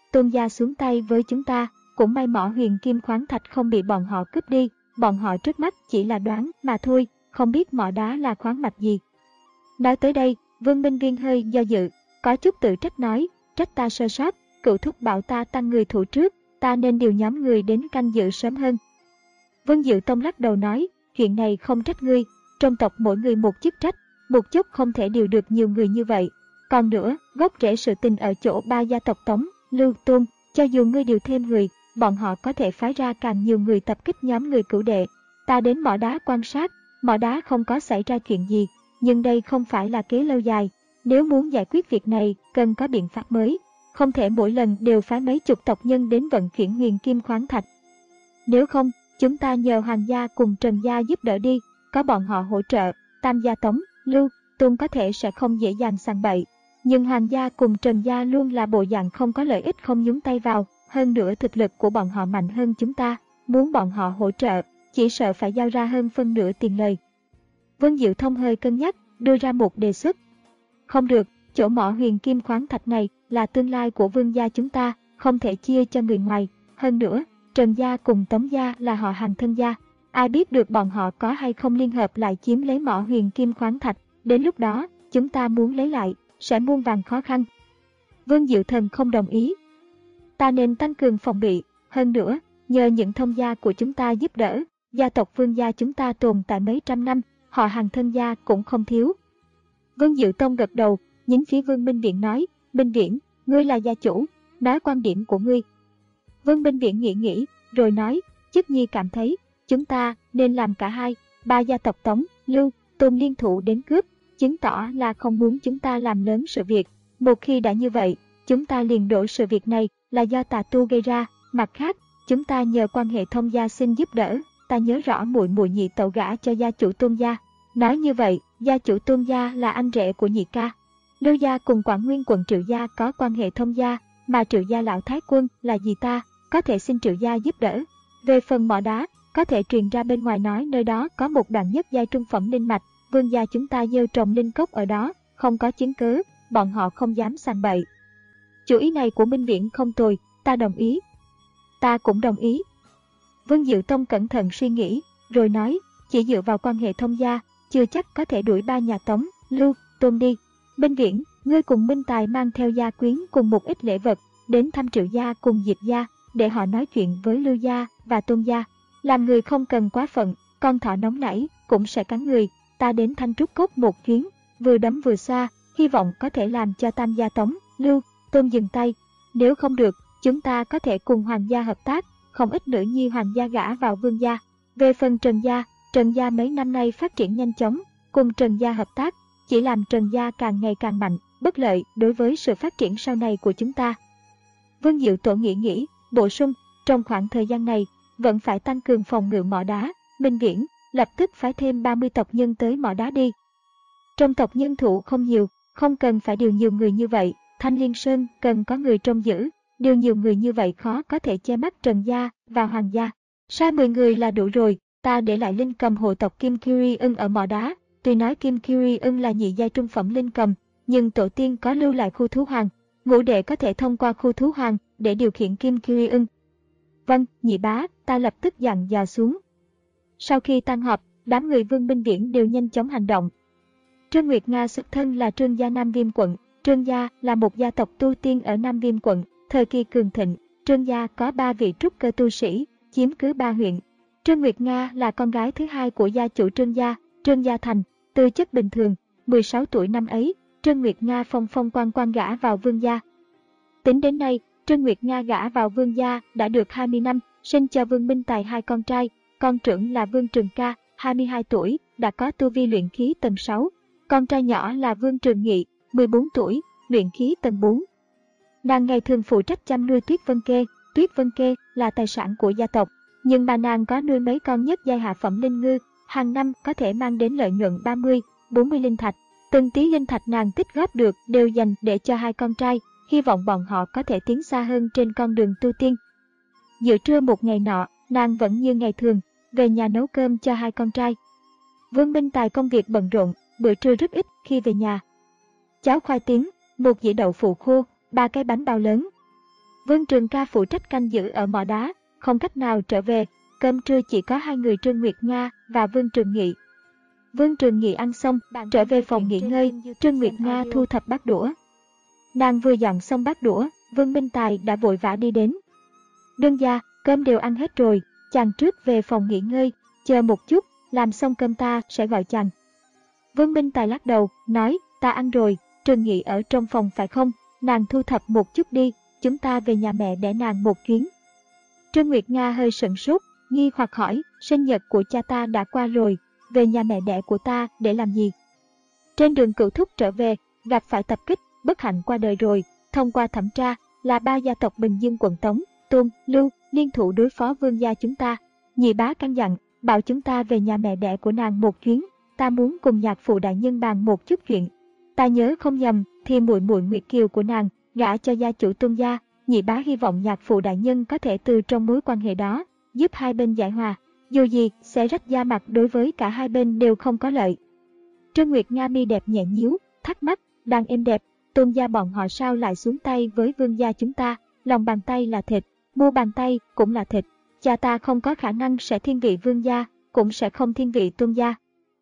Tôn gia xuống tay với chúng ta, cũng may mỏ huyền kim khoáng thạch không bị bọn họ cướp đi, bọn họ trước mắt chỉ là đoán mà thôi, không biết mỏ đá là khoáng mạch gì. Nói tới đây, Vương Minh Viên hơi do dự, có chút tự trách nói, trách ta sơ sót, cựu thúc bảo ta tăng người thủ trước, ta nên điều nhóm người đến canh giữ sớm hơn. Vương Diệu Tông lắc đầu nói, chuyện này không trách ngươi, trong tộc mỗi người một chức trách, một chút không thể điều được nhiều người như vậy. Còn nữa, gốc rễ sự tình ở chỗ ba gia tộc Tống, Lưu, Tôn, cho dù ngươi điều thêm người, bọn họ có thể phái ra càng nhiều người tập kích nhóm người cửu đệ. Ta đến mỏ đá quan sát, mỏ đá không có xảy ra chuyện gì, nhưng đây không phải là kế lâu dài. Nếu muốn giải quyết việc này, cần có biện pháp mới, không thể mỗi lần đều phái mấy chục tộc nhân đến vận chuyển huyền kim khoáng thạch. Nếu không, chúng ta nhờ Hoàng gia cùng Trần gia giúp đỡ đi, có bọn họ hỗ trợ, Tam gia Tống, Lưu, Tôn có thể sẽ không dễ dàng sàng bậy. Nhưng Hoàng gia cùng Trần gia luôn là bộ dạng không có lợi ích không nhúng tay vào, hơn nữa thực lực của bọn họ mạnh hơn chúng ta, muốn bọn họ hỗ trợ, chỉ sợ phải giao ra hơn phân nửa tiền lời. Vương Diệu Thông hơi cân nhắc, đưa ra một đề xuất. Không được, chỗ mỏ huyền kim khoáng thạch này là tương lai của Vương gia chúng ta, không thể chia cho người ngoài. Hơn nữa, Trần gia cùng Tống gia là họ hàng thân gia, ai biết được bọn họ có hay không liên hợp lại chiếm lấy mỏ huyền kim khoáng thạch, đến lúc đó, chúng ta muốn lấy lại, sẽ muôn vàn khó khăn. Vương Diệu Thần không đồng ý. Ta nên tăng cường phòng bị, hơn nữa, nhờ những thông gia của chúng ta giúp đỡ, gia tộc Vương gia chúng ta tồn tại mấy trăm năm, họ hàng thân gia cũng không thiếu. Vương Diệu Tông gật đầu, nhìn phía Vương Minh Viễn nói, Minh Viễn, ngươi là gia chủ, nói quan điểm của ngươi. Vương Minh Viễn nghĩ nghĩ, rồi nói, Chức Nhi cảm thấy, chúng ta nên làm cả hai, ba gia tộc Tống, Lưu, Tôn liên thủ đến cướp, chứng tỏ là không muốn chúng ta làm lớn sự việc. Một khi đã như vậy, chúng ta liền đổ sự việc này là do tà tu gây ra. Mặt khác, chúng ta nhờ quan hệ thông gia xin giúp đỡ. Ta nhớ rõ muội muội nhị tẩu gả cho gia chủ Tôn gia. Nói như vậy, gia chủ Tôn gia là anh rể của nhị ca. Lưu gia cùng Quảng Nguyên quận Triệu gia có quan hệ thông gia, mà Triệu gia lão thái quân là dì ta, có thể xin Triệu gia giúp đỡ. Về phần mỏ đá, có thể truyền ra bên ngoài nói nơi đó có một đoạn nhất giai trung phẩm linh mạch, Vương gia chúng ta gieo trồng linh cốc ở đó, không có chứng cứ, bọn họ không dám sàng bậy. Chủ ý này của Minh Viễn không tồi, ta đồng ý. Ta cũng đồng ý. Vương Diệu Tông cẩn thận suy nghĩ, rồi nói, chỉ dựa vào quan hệ thông gia, chưa chắc có thể đuổi ba nhà Tống, Lưu, Tôn đi. Minh Viễn, ngươi cùng Minh Tài mang theo gia quyến cùng một ít lễ vật, đến thăm Triệu gia cùng Diệp gia, để họ nói chuyện với Lưu gia và Tôn gia. Làm người không cần quá phận, con thỏ nóng nảy cũng sẽ cắn người. Ta đến Thanh Trúc Cốc một chuyến, vừa đấm vừa xoa, hy vọng có thể làm cho Tam gia Tống, Lưu, Tôn dừng tay. Nếu không được, chúng ta có thể cùng Hoàng gia hợp tác, không ít nữ nhi Hoàng gia gả vào Vương gia. Về phần Trần gia, Trần gia mấy năm nay phát triển nhanh chóng, cùng Trần gia hợp tác, chỉ làm Trần gia càng ngày càng mạnh, bất lợi đối với sự phát triển sau này của chúng ta. Vương Diệu Tổ nghĩ nghĩ, bổ sung, trong khoảng thời gian này, vẫn phải tăng cường phòng ngự mỏ đá. Minh Viễn, lập tức phái thêm ba mươi tộc nhân tới mỏ đá đi. Trong tộc nhân thủ không nhiều, không cần phải điều nhiều người như vậy, Thanh Liên Sơn cần có người trông giữ, điều nhiều người như vậy khó có thể che mắt Trần gia và Hoàng gia. Sai mười người là đủ rồi, ta để lại linh cầm hộ tộc Kim Kiri ưng ở mỏ đá, tuy nói Kim Kiri ưng là nhị giai trung phẩm linh cầm, nhưng tổ tiên có lưu lại khu thú hoàng, ngũ đệ có thể thông qua khu thú hoàng để điều khiển Kim Kiri ưng. Vâng, nhị bá, ta lập tức dặn dò xuống. Sau khi tan họp, đám người Vương Minh Viễn đều nhanh chóng hành động. Trương Nguyệt Nga xuất thân là Trương gia Nam Viêm quận. Trương gia là một gia tộc tu tiên ở Nam Viêm quận. Thời kỳ cường thịnh, Trương gia có ba vị trúc cơ tu sĩ, chiếm cứ ba huyện. Trương Nguyệt Nga là con gái thứ hai của gia chủ Trương gia, Trương Gia Thành, tư chất bình thường. mười sáu tuổi năm ấy, Trương Nguyệt Nga phong phong quan quan gả vào Vương gia. Tính đến nay, Trương Nguyệt Nga gả vào Vương gia đã được hai mươi năm, sinh cho Vương Minh Tài hai con trai. Con trưởng là Vương Trường Ca, hai mươi hai tuổi, đã có tu vi luyện khí tầng sáu. Con trai nhỏ là Vương Trường Nghị, mười bốn tuổi, luyện khí tầng bốn. Nàng ngày thường phụ trách chăm nuôi Tuyết Vân Kê. Tuyết Vân Kê là tài sản của gia tộc, nhưng bà nàng có nuôi mấy con nhất giai hạ phẩm linh ngư, hàng năm có thể mang đến lợi nhuận ba mươi, bốn mươi linh thạch. Từng tí linh thạch nàng tích góp được đều dành để cho hai con trai, hy vọng bọn họ có thể tiến xa hơn trên con đường tu tiên. Giữa trưa một ngày nọ, nàng vẫn như ngày thường, về nhà nấu cơm cho hai con trai. Vương Minh Tài công việc bận rộn, bữa trưa rất ít khi về nhà. Cháo khoai tiếng, một dĩa đậu phụ khô, ba cái bánh bao lớn. Vương Trường Ca phụ trách canh giữ ở mỏ đá, không cách nào trở về. Cơm trưa chỉ có hai người Trương Nguyệt Nga và Vương Trường Nghị. Vương Trường Nghị ăn xong, trở về phòng nghỉ ngơi, Trương Nguyệt Nga thu thập bát đũa. Nàng vừa dọn xong bát đũa, Vương Minh Tài đã vội vã đi đến. Đương gia, cơm đều ăn hết rồi, chàng trước về phòng nghỉ ngơi, chờ một chút, làm xong cơm ta sẽ gọi chàng. Vương Minh Tài lắc đầu, nói, ta ăn rồi, Trường Nghị ở trong phòng phải không? Nàng thu thập một chút đi, chúng ta về nhà mẹ để nàng một chuyến. Trương Nguyệt Nga hơi sửng sốt, nghi hoặc hỏi, sinh nhật của cha ta đã qua rồi, về nhà mẹ đẻ của ta để làm gì? Trên đường Cửu Thúc trở về, gặp phải tập kích, bất hạnh qua đời rồi, thông qua thẩm tra, là ba gia tộc Bình Dương quận Tống, Tôn, Lưu, liên thủ đối phó vương gia chúng ta. Nhị bá căn dặn, bảo chúng ta về nhà mẹ đẻ của nàng một chuyến, ta muốn cùng nhạc phụ đại nhân bàn một chút chuyện. Ta nhớ không nhầm, thì muội muội Nguyệt Kiều của nàng, gả cho gia chủ Tôn gia, nhị bá hy vọng nhạc phụ đại nhân có thể từ trong mối quan hệ đó, giúp hai bên giải hòa. Dù gì, sẽ rách da mặt đối với cả hai bên đều không có lợi. Trương Nguyệt Nga mi đẹp nhẹ nhíu, thắc mắc, đàn em đẹp, Tôn gia bọn họ sao lại xuống tay với vương gia chúng ta, lòng bàn tay là thịt, mu bàn tay cũng là thịt. Cha ta không có khả năng sẽ thiên vị vương gia, cũng sẽ không thiên vị Tôn gia.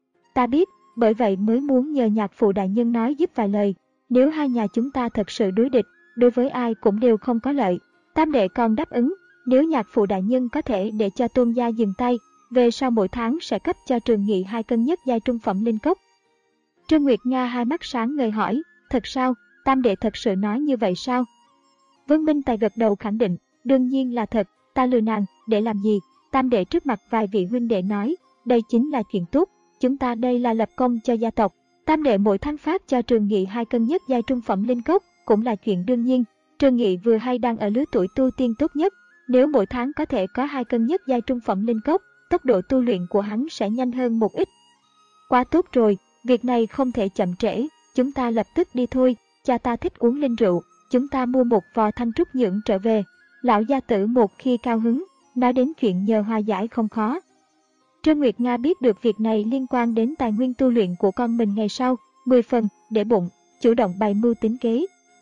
Ta biết, bởi vậy mới muốn nhờ nhạc phụ đại nhân nói giúp vài lời. Nếu hai nhà chúng ta thật sự đối địch, đối với ai cũng đều không có lợi. Tam đệ còn đáp ứng, nếu nhạc phụ đại nhân có thể để cho Tôn gia dừng tay, về sau mỗi tháng sẽ cấp cho Trường Nghị hai cân nhất giai trung phẩm linh cốc. Trương Nguyệt Nga hai mắt sáng ngời hỏi, thật sao, tam đệ thật sự nói như vậy sao? Vương Minh Tài gật đầu khẳng định, đương nhiên là thật, ta lừa nàng, để làm gì? Tam đệ trước mặt vài vị huynh đệ nói, đây chính là chuyện tốt, chúng ta đây là lập công cho gia tộc. Tam đệ mỗi tháng phát cho Trường Nghị hai cân nhất giai trung phẩm linh cốc, cũng là chuyện đương nhiên. Trường Nghị vừa hay đang ở lứa tuổi tu tiên tốt nhất, nếu mỗi tháng có thể có hai cân nhất giai trung phẩm linh cốc, tốc độ tu luyện của hắn sẽ nhanh hơn một ít. Quá tốt rồi, việc này không thể chậm trễ, chúng ta lập tức đi thôi, cha ta thích uống linh rượu, chúng ta mua một vò thanh trúc nhưỡng trở về. Lão gia tử một khi cao hứng, nói đến chuyện nhờ hòa giải không khó. Trương Nguyệt Nga biết được việc này liên quan đến tài nguyên tu luyện của con mình ngày sau, mười phần, để bụng, chủ động bày mưu tính kế.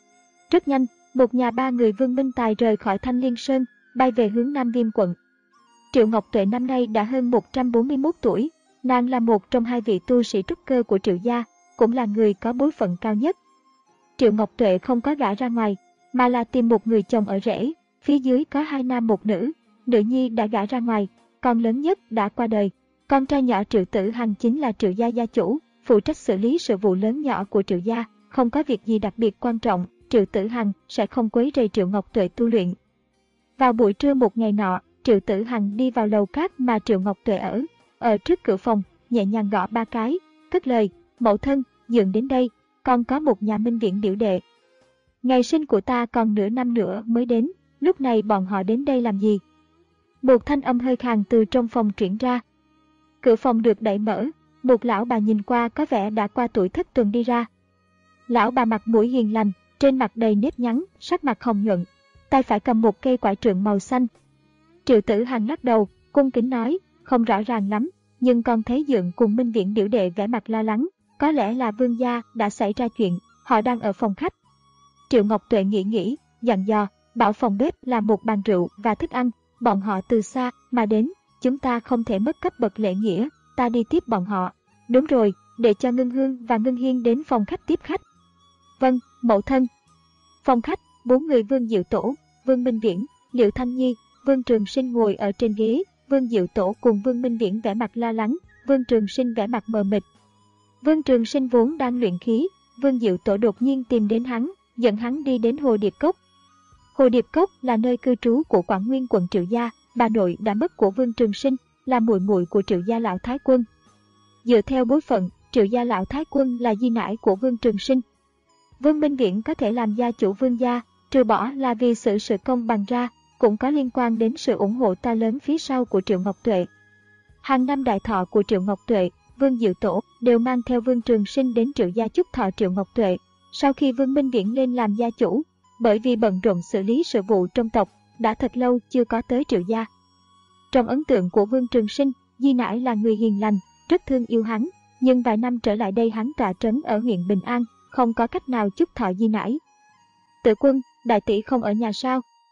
Rất nhanh, một nhà ba người Vương Minh Tài rời khỏi Thanh Liên Sơn, bay về hướng Nam Viêm quận. Triệu Ngọc Tuệ năm nay đã hơn một trăm bốn mươi mốt tuổi, nàng là một trong hai vị tu sĩ trúc cơ của Triệu gia, cũng là người có bối phận cao nhất. Triệu Ngọc Tuệ không có gả ra ngoài, mà là tìm một người chồng ở rể, phía dưới có hai nam một nữ, nữ nhi đã gả ra ngoài, con lớn nhất đã qua đời. Con trai nhỏ Triệu Tử Hằng chính là Triệu gia gia chủ, phụ trách xử lý sự vụ lớn nhỏ của Triệu gia, không có việc gì đặc biệt quan trọng, Triệu Tử Hằng sẽ không quấy rầy Triệu Ngọc Tuệ tu luyện. Vào buổi trưa một ngày nọ, Triệu Tử Hằng đi vào lầu cát mà Triệu Ngọc Tuệ ở, ở trước cửa phòng, nhẹ nhàng gõ ba cái, cất lời, mẫu thân, dường đến đây, con có một nhà minh viễn biểu đệ. Ngày sinh của ta còn nửa năm nữa mới đến, lúc này bọn họ đến đây làm gì? Một thanh âm hơi khàn từ trong phòng truyền ra. Cửa phòng được đẩy mở, một lão bà nhìn qua có vẻ đã qua tuổi thất tuần đi ra. Lão bà mặt mũi hiền lành, trên mặt đầy nếp nhăn, sắc mặt hồng nhuận, tay phải cầm một cây quải trượng màu xanh. Triệu Tử Hằng lắc đầu, cung kính nói, không rõ ràng lắm, nhưng con thấy Dượng cùng minh viễn biểu đệ vẻ mặt lo lắng, có lẽ là vương gia đã xảy ra chuyện, họ đang ở phòng khách. Triệu Ngọc Tuệ nghĩ nghĩ, dặn dò, bảo phòng bếp làm một bàn rượu và thức ăn, bọn họ từ xa mà đến, chúng ta không thể mất cấp bậc lễ nghĩa, ta đi tiếp bọn họ. Đúng rồi, để cho Ngân Hương và Ngân Hiên đến phòng khách tiếp khách. Vâng, mẫu thân. Phòng khách, bốn người Vương Diệu Tổ, Vương Minh Viễn, Liệu Thanh Nhi, Vương Trường Sinh ngồi ở trên ghế, Vương Diệu Tổ cùng Vương Minh Viễn vẻ mặt lo lắng, Vương Trường Sinh vẻ mặt mờ mịt. Vương Trường Sinh vốn đang luyện khí, Vương Diệu Tổ đột nhiên tìm đến hắn, dẫn hắn đi đến Hồ Điệp Cốc. Hồ Điệp Cốc là nơi cư trú của Quảng Nguyên quận Triệu gia, bà nội đã mất của Vương Trường Sinh, là muội muội của Triệu gia lão Thái Quân. Dựa theo bối phận, Triệu gia lão Thái Quân là di nải của Vương Trường Sinh. Vương Minh Viễn có thể làm gia chủ Vương gia, trừ bỏ là vì sự sự công bằng ra, cũng có liên quan đến sự ủng hộ to lớn phía sau của Triệu Ngọc Tuệ. Hàng năm đại thọ của Triệu Ngọc Tuệ, Vương Diệu Tổ đều mang theo Vương Trường Sinh đến Triệu gia chúc thọ Triệu Ngọc Tuệ. Sau khi Vương Minh Viễn lên làm gia chủ, bởi vì bận rộn xử lý sự vụ trong tộc, đã thật lâu chưa có tới Triệu gia. Trong ấn tượng của Vương Trường Sinh, di nải là người hiền lành, rất thương yêu hắn, nhưng vài năm trở lại đây hắn tọa trấn ở huyện Bình An, không có cách nào chúc thọ di nải. Tự Quân, đại tỷ không ở nhà sao?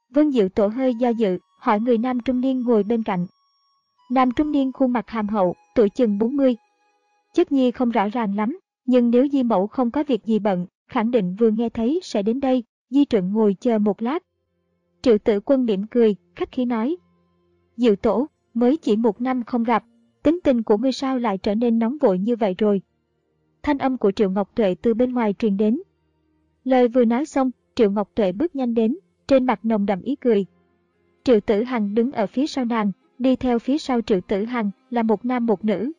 Vương Diệu Tổ hơi do dự, hỏi người nam trung niên ngồi bên cạnh. Nam trung niên khuôn mặt hàm hậu, tuổi chừng bốn mươi. Chất nhi không rõ ràng lắm, nhưng nếu Di mẫu không có việc gì bận, khẳng định vừa nghe thấy sẽ đến đây. Di Trượng ngồi chờ một lát. Triệu Tử Quân mỉm cười, khách khí nói. Diệu Tổ, mới chỉ một năm không gặp, tính tình của ngươi sao lại trở nên nóng vội như vậy rồi? Thanh âm của Triệu Ngọc Tuệ từ bên ngoài truyền đến. Lời vừa nói xong, Triệu Ngọc Tuệ bước nhanh đến, trên mặt nồng đậm ý cười. Triệu Tử Hằng đứng ở phía sau nàng, đi theo phía sau Triệu Tử Hằng là một nam một nữ.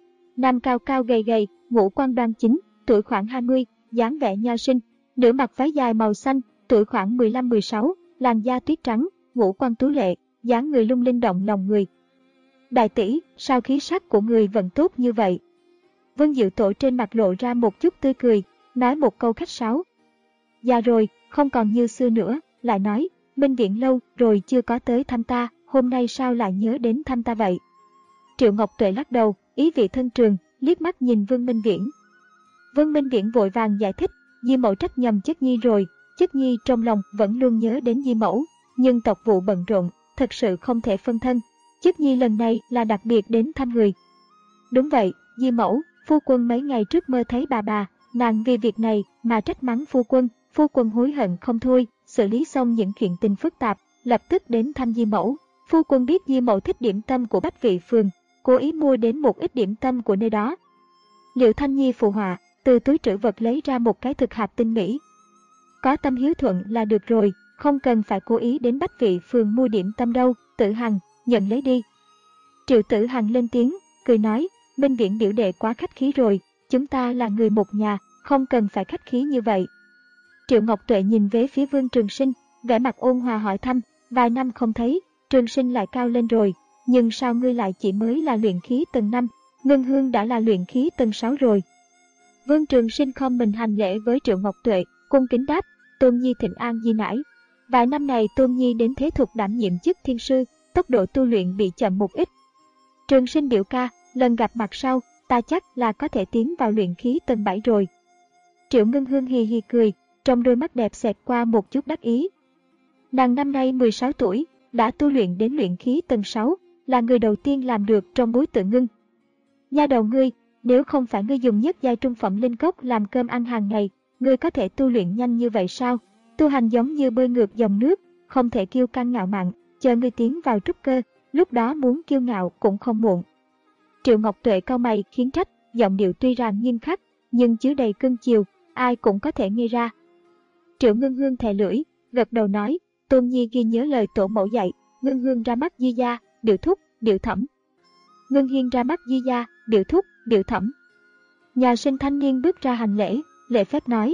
Nam cao cao gầy gầy, ngũ quan đoan chính, tuổi khoảng hai mươi, dáng vẻ nho sinh. Nữ mặc váy dài màu xanh, tuổi khoảng mười lăm mười sáu, làn da tuyết trắng, ngũ quan tú lệ, dáng người lung linh động lòng người. Đại tỷ, sao khí sắc của người vẫn tốt như vậy? Vương Diệu Tổ trên mặt lộ ra một chút tươi cười, nói một câu khách sáo. Già rồi, không còn như xưa nữa, lại nói, Minh Viễn lâu rồi chưa có tới thăm ta, hôm nay sao lại nhớ đến thăm ta vậy? Triệu Ngọc Tuệ lắc đầu, ý vị thân trường, liếc mắt nhìn Vương Minh Viễn. Vương Minh Viễn vội vàng giải thích, Di mẫu trách nhầm Chất nhi rồi, Chất nhi trong lòng vẫn luôn nhớ đến Di mẫu, nhưng tộc vụ bận rộn, thật sự không thể phân thân. Chất nhi lần này là đặc biệt đến thăm người. Đúng vậy, Di mẫu, phu quân mấy ngày trước mơ thấy bà bà, nàng vì việc này mà trách mắng phu quân, phu quân hối hận không thôi, xử lý xong những chuyện tình phức tạp, lập tức đến thăm Di mẫu. Phu quân biết Di mẫu thích điểm tâm của Bách Vị Phường, cố ý mua đến một ít điểm tâm của nơi đó. Liệu Thanh Nhi phụ họa, từ túi trữ vật lấy ra một cái thực hạp tinh mỹ. Có tâm hiếu thuận là được rồi, không cần phải cố ý đến Bách Vị Phường mua điểm tâm đâu, Tử Hằng, nhận lấy đi. Triệu Tử Hằng lên tiếng, cười nói, Minh Viễn biểu đệ quá khách khí rồi, chúng ta là người một nhà, không cần phải khách khí như vậy. Triệu Ngọc Tuệ nhìn về phía Vương Trường Sinh, vẻ mặt ôn hòa hỏi thăm, vài năm không thấy, Trường Sinh lại cao lên rồi, nhưng sao ngươi lại chỉ mới là luyện khí tầng năm, Ngân Hương đã là luyện khí tầng sáu rồi. Vương Trường Sinh khom mình hành lễ với Triệu Ngọc Tuệ, cung kính đáp, Tôn Nhi thịnh an Di nãi. Vài năm này Tôn Nhi đến thế thục đảm nhiệm chức thiên sư, tốc độ tu luyện bị chậm một ít. Trường Sinh biểu ca, lần gặp mặt sau, ta chắc là có thể tiến vào luyện khí tầng bảy rồi. Triệu Ngân Hương hì hì cười, trong đôi mắt đẹp xẹt qua một chút đắc ý. Nàng năm nay mười sáu tuổi, đã tu luyện đến luyện khí tầng sáu, là người đầu tiên làm được trong bối tự ngưng. Nha đầu ngươi, nếu không phải ngươi dùng nhất giai trung phẩm linh cốc làm cơm ăn hàng ngày, ngươi có thể tu luyện nhanh như vậy sao? Tu hành giống như bơi ngược dòng nước, không thể kiêu căng ngạo mạn, chờ ngươi tiến vào trúc cơ, lúc đó muốn kiêu ngạo cũng không muộn. Triệu Ngọc Tuệ cau mày khiến trách, giọng điệu tuy rằng nghiêm khắc, nhưng chứa đầy cưng chiều, ai cũng có thể nghe ra. Triệu Ngân Hương thè lưỡi, gật đầu nói, Tôn Nhi ghi nhớ lời tổ mẫu dạy, Ngân Hương ra mắt Di gia, biểu thúc, biểu thẩm. Ngân Hiên ra mắt Di gia, biểu thúc, biểu thẩm. Nhà sinh thanh niên bước ra hành lễ, lễ phép nói.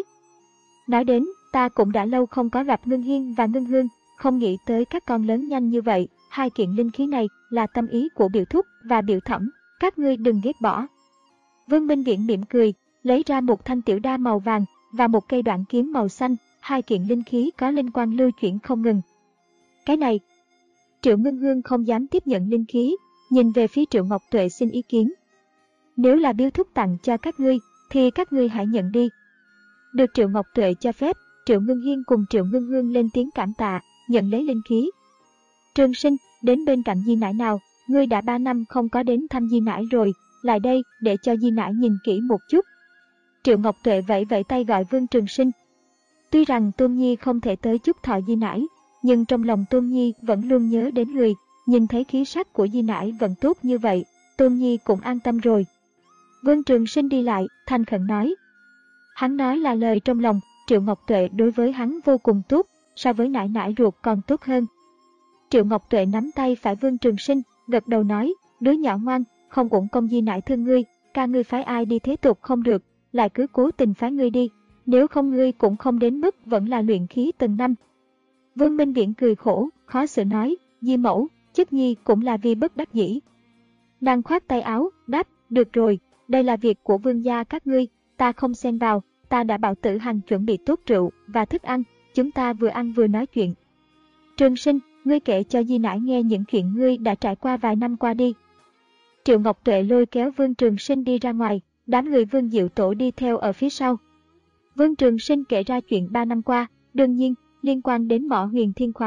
Nói đến, ta cũng đã lâu không có gặp Ngân Hiên và Ngân Hương, không nghĩ tới các con lớn nhanh như vậy, hai kiện linh khí này là tâm ý của biểu thúc và biểu thẩm, các ngươi đừng ghét bỏ. Vương Minh Viễn mỉm cười, lấy ra một thanh tiểu đa màu vàng và một cây đoạn kiếm màu xanh, hai kiện linh khí có linh quang lưu chuyển không ngừng. Cái này, Triệu Ngân Hương không dám tiếp nhận linh khí, nhìn về phía Triệu Ngọc Tuệ xin ý kiến. Nếu là biếu thúc tặng cho các ngươi, thì các ngươi hãy nhận đi. Được Triệu Ngọc Tuệ cho phép, Triệu Ngân Hiên cùng Triệu Ngân Hương lên tiếng cảm tạ, nhận lấy linh khí. Trường Sinh, đến bên cạnh Di nãi nào, ngươi đã ba năm không có đến thăm Di nãi rồi, lại đây để cho Di nãi nhìn kỹ một chút. Triệu Ngọc Tuệ vẫy vẫy tay gọi Vương Trường Sinh. Tuy rằng Tôn Nhi không thể tới chúc thọ Di nãi, nhưng trong lòng Tôn Nhi vẫn luôn nhớ đến người, nhìn thấy khí sắc của Di nãi vẫn tốt như vậy, Tôn Nhi cũng an tâm rồi. Vương Trường Sinh đi lại, thành khẩn nói. Hắn nói là lời trong lòng, Triệu Ngọc Tuệ đối với hắn vô cùng tốt, so với nãi nãi ruột còn tốt hơn. Triệu Ngọc Tuệ nắm tay phải Vương Trường Sinh, gật đầu nói, đứa nhỏ ngoan, không uổng công Di nãi thương ngươi, ca ngươi phái ai đi thế tục không được, lại cứ cố tình phái ngươi đi, nếu không ngươi cũng không đến mức vẫn là luyện khí tầng năm. Vương Minh Viễn cười khổ, khó xử nói, Di mẫu, Chất Nhi cũng là vì bất đắc dĩ. Nàng khoát tay áo, đáp, được rồi, đây là việc của vương gia các ngươi, ta không xen vào, ta đã bảo Tử Hằng chuẩn bị tốt rượu và thức ăn, chúng ta vừa ăn vừa nói chuyện. Trường Sinh, ngươi kể cho Di nãi nghe những chuyện ngươi đã trải qua vài năm qua đi. Triệu Ngọc Tuệ lôi kéo Vương Trường Sinh đi ra ngoài, đám người Vương Diệu Tổ đi theo ở phía sau. Vương Trường Sinh kể ra chuyện ba năm qua, đương nhiên, liên quan đến mỏ Huyền Thiên Khoáng Thạch,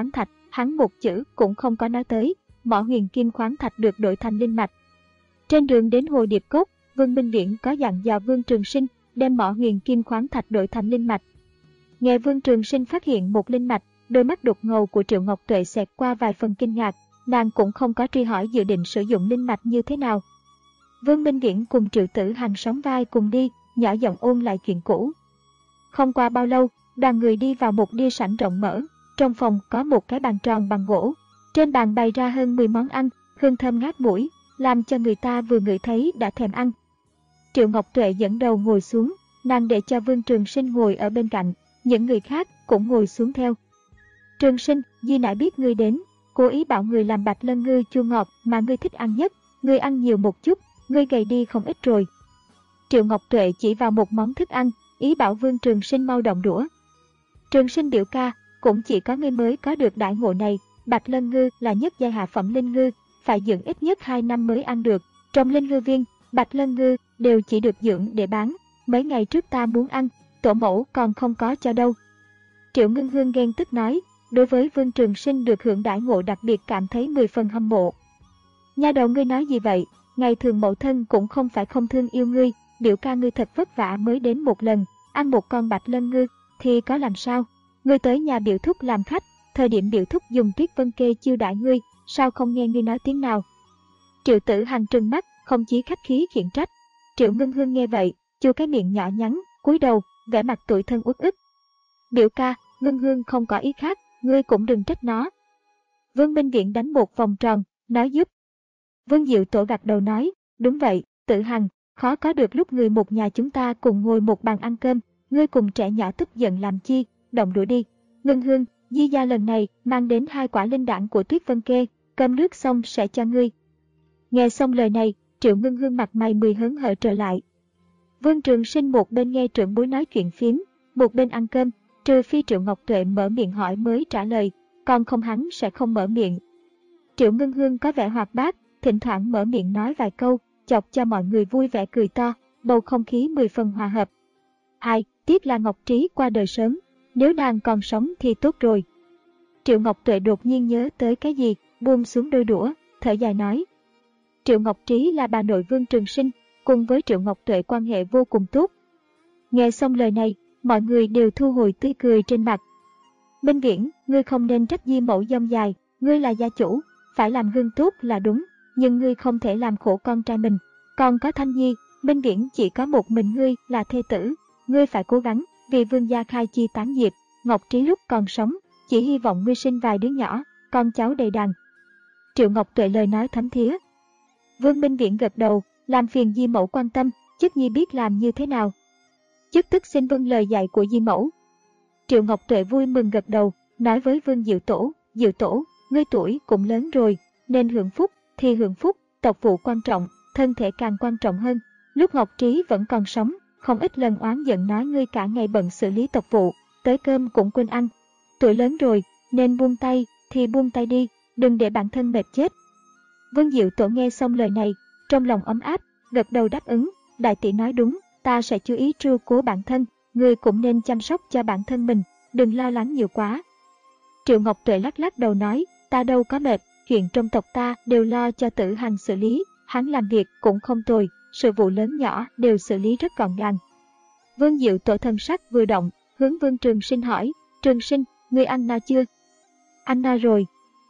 hắn một chữ cũng không có nói tới, mỏ huyền kim khoáng thạch được đổi thành linh mạch. Trên đường đến Hồ Điệp Cốc, Vương Minh Viễn có dặn dò Vương Trường Sinh đem mỏ huyền kim khoáng thạch đổi thành linh mạch. Nghe Vương Trường Sinh phát hiện một linh mạch, đôi mắt đục ngầu của Triệu Ngọc Tuệ xẹt qua vài phần kinh ngạc, nàng cũng không có truy hỏi dự định sử dụng linh mạch như thế nào. Vương Minh Viễn cùng Triệu Tử Hằng sóng vai cùng đi, nhỏ giọng ôn lại chuyện cũ. Không qua bao lâu, đoàn người đi vào một địa sảnh rộng mở, trong phòng có một cái bàn tròn bằng gỗ, trên bàn bày ra hơn mười món ăn, hương thơm ngát mũi, làm cho người ta vừa ngửi thấy đã thèm ăn. Triệu Ngọc Tuệ dẫn đầu ngồi xuống, nàng để cho Vương Trường Sinh ngồi ở bên cạnh, những người khác cũng ngồi xuống theo. Trường Sinh, Di nãy biết ngươi đến, cố ý bảo người làm bạch lân ngư chua ngọt mà ngươi thích ăn nhất, ngươi ăn nhiều một chút, ngươi gầy đi không ít rồi. Triệu Ngọc Tuệ chỉ vào một món thức ăn, ý bảo Vương Trường Sinh mau động đũa. Trường Sinh biểu ca, cũng chỉ có ngươi mới có được đại ngộ này, bạch lân ngư là nhất giai hạ phẩm linh ngư, phải dưỡng ít nhất hai năm mới ăn được. Trong linh ngư viên, bạch lân ngư đều chỉ được dưỡng để bán, mấy ngày trước ta muốn ăn, tổ mẫu còn không có cho đâu. Triệu Ngưng Hương ghen tức nói, đối với Vương Trường Sinh được hưởng đãi ngộ đặc biệt cảm thấy mười phần hâm mộ. Nha đầu ngươi nói gì vậy, ngày thường mẫu thân cũng không phải không thương yêu ngươi, biểu ca ngươi thật vất vả mới đến một lần, ăn một con bạch lân ngư, thì có làm sao? Ngươi tới nhà biểu thúc làm khách, thời điểm biểu thúc dùng Tuyết Vân Kê chiêu đãi ngươi, sao không nghe ngươi nói tiếng nào? Triệu Tử Hằng trừng mắt, không chí khách khí khiển trách. Triệu Ngưng Hương nghe vậy, chu cái miệng nhỏ nhắn, cúi đầu, vẻ mặt tủi thân uất ức. Biểu ca, Ngưng Hương không có ý khác, ngươi cũng đừng trách nó. Vương Minh Viễn đánh một vòng tròn, nói giúp. Vương Diệu Tổ gật đầu nói, đúng vậy, Tử Hằng, khó có được lúc người một nhà chúng ta cùng ngồi một bàn ăn cơm, ngươi cùng trẻ nhỏ tức giận làm chi, động đũa đi. Ngưng Hương, Di gia lần này mang đến hai quả linh đạn của Tuyết Vân Kê, cơm nước xong sẽ cho ngươi. Nghe xong lời này, Triệu Ngưng Hương mặt mày mười hớn hở trở lại. Vương Trường Sinh một bên nghe trưởng bối nói chuyện phím, một bên ăn cơm, trừ phi Triệu Ngọc Tuệ mở miệng hỏi mới trả lời, còn không hắn sẽ không mở miệng. Triệu Ngưng Hương có vẻ hoạt bát, thỉnh thoảng mở miệng nói vài câu, chọc cho mọi người vui vẻ cười to, bầu không khí mười phần hòa hợp. Ai, tiếc là Ngọc Trí qua đời sớm, nếu nàng còn sống thì tốt rồi. Triệu Ngọc Tuệ đột nhiên nhớ tới cái gì, buông xuống đôi đũa, thở dài nói. Triệu Ngọc Trí là bà nội Vương Trường Sinh, cùng với Triệu Ngọc Tuệ quan hệ vô cùng tốt. Nghe xong lời này, mọi người đều thu hồi tươi cười trên mặt. Minh Viễn, ngươi không nên trách Di mẫu dông dài, ngươi là gia chủ, phải làm gương tốt là đúng, nhưng ngươi không thể làm khổ con trai mình. Còn có Thanh Nhi, Minh Viễn chỉ có một mình ngươi là thê tử, ngươi phải cố gắng, vì Vương gia khai chi tán diệp, Ngọc Trí lúc còn sống, chỉ hy vọng ngươi sinh vài đứa nhỏ, con cháu đầy đàn. Triệu Ngọc Tuệ lời nói thấm thía. Vương Minh Viễn gật đầu, làm phiền Di mẫu quan tâm, chức nhi biết làm như thế nào. Chức tức xin vâng lời dạy của Di mẫu. Triệu Ngọc Tuệ vui mừng gật đầu, nói với Vương Diệu Tổ, Diệu Tổ, ngươi tuổi cũng lớn rồi, nên hưởng phúc, thì hưởng phúc, tộc vụ quan trọng, thân thể càng quan trọng hơn. Lúc Ngọc Trí vẫn còn sống, không ít lần oán giận nói ngươi cả ngày bận xử lý tộc vụ, tới cơm cũng quên ăn. Tuổi lớn rồi, nên buông tay, thì buông tay đi, đừng để bản thân mệt chết. Vương Diệu Tổ nghe xong lời này, trong lòng ấm áp, gật đầu đáp ứng, đại tỷ nói đúng, ta sẽ chú ý tru cố bản thân, ngươi cũng nên chăm sóc cho bản thân mình, đừng lo lắng nhiều quá. Triệu Ngọc Tuệ lắc lắc đầu nói, ta đâu có mệt, chuyện trong tộc ta đều lo cho Tử Hằng xử lý, hắn làm việc cũng không tồi, sự vụ lớn nhỏ đều xử lý rất gọn gàng. Vương Diệu Tổ thân sắc vừa động, hướng Vương Trường Sinh hỏi, Trường Sinh, ngươi ăn no chưa? Ăn no rồi.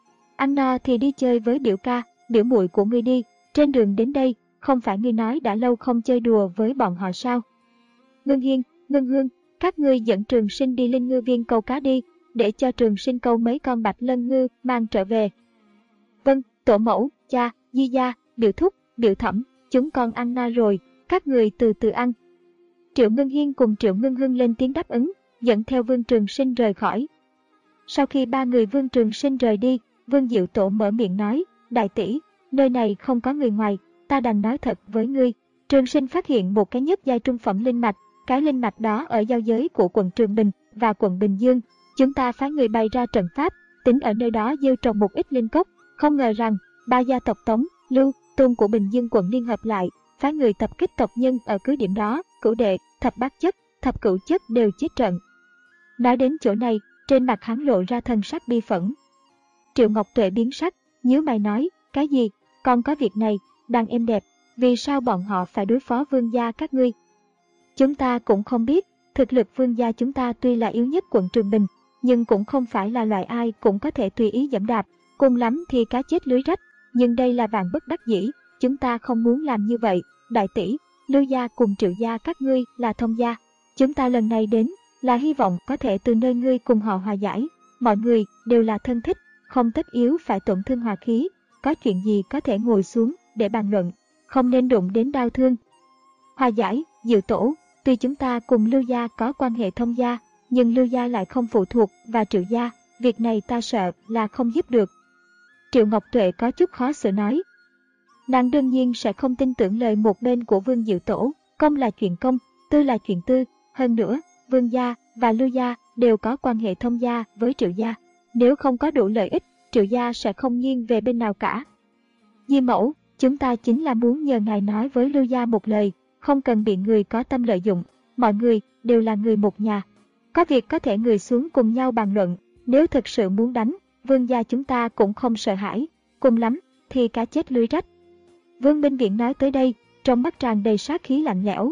Ăn no thì đi chơi với biểu ca, biểu muội của ngươi đi, trên đường đến đây, không phải ngươi nói đã lâu không chơi đùa với bọn họ sao? Ngưng Hiên, Ngưng Hương, các ngươi dẫn Trường Sinh đi linh ngư viên câu cá đi, để cho Trường Sinh câu mấy con bạch lân ngư mang trở về. Vâng, tổ mẫu, cha, Di gia, biểu thúc, biểu thẩm, chúng con ăn no rồi, các người từ từ ăn. Triệu Ngưng Hiên cùng Triệu Ngưng Hương lên tiếng đáp ứng, dẫn theo Vương Trường Sinh rời khỏi. Sau khi ba người Vương Trường Sinh rời đi, Vương Diệu Tổ mở miệng nói, đại tỷ, nơi này không có người ngoài, ta đành nói thật với ngươi. Trường Sinh phát hiện một cái nhất giai trung phẩm linh mạch, cái linh mạch đó ở giao giới của quận Trường Bình và quận Bình Dương. Chúng ta phái người bày ra trận pháp, tính ở nơi đó gieo trồng một ít linh cốc. Không ngờ rằng, ba gia tộc Tống, Lưu, Tôn của Bình Dương quận liên hợp lại, phái người tập kích tộc nhân ở cứ điểm đó, Cửu Đệ, Thập Bát Chất, Thập Cửu Chất đều chết trận. Nói đến chỗ này, trên mặt hắn lộ ra thần sắc bi phẫn. Triệu Ngọc Tuệ biến sắc, nhíu mày nói, cái gì, còn có việc này, đàn em đẹp, vì sao bọn họ phải đối phó Vương gia các ngươi? Chúng ta cũng không biết, thực lực Vương gia chúng ta tuy là yếu nhất quận Trường Bình, nhưng cũng không phải là loại ai cũng có thể tùy ý giẫm đạp, cùng lắm thì cá chết lưới rách, nhưng đây là vạn bất đắc dĩ, chúng ta không muốn làm như vậy, đại tỷ, Lưu gia cùng Triệu gia các ngươi là thông gia, chúng ta lần này đến là hy vọng có thể từ nơi ngươi cùng họ hòa giải, mọi người đều là thân thích, không tất yếu phải tổn thương hòa khí, có chuyện gì có thể ngồi xuống để bàn luận, không nên đụng đến đau thương. Hòa giải, Diệu tổ, tuy chúng ta cùng Lưu gia có quan hệ thông gia, nhưng Lưu gia lại không phụ thuộc vào Triệu gia, việc này ta sợ là không giúp được. Triệu Ngọc Tuệ có chút khó xử nói. Nàng đương nhiên sẽ không tin tưởng lời một bên của Vương Diệu tổ, công là chuyện công, tư là chuyện tư, hơn nữa, Vương gia và Lưu gia đều có quan hệ thông gia với Triệu gia, nếu không có đủ lợi ích, Triệu gia sẽ không nghiêng về bên nào cả. Di mẫu, chúng ta chính là muốn nhờ ngài nói với Lưu gia một lời, không cần bị người có tâm lợi dụng, mọi người đều là người một nhà. Có việc có thể người xuống cùng nhau bàn luận, nếu thực sự muốn đánh, Vương gia chúng ta cũng không sợ hãi, cùng lắm thì cá chết lưới rách. Vương Minh Viễn nói tới đây, trong mắt tràn đầy sát khí lạnh lẽo.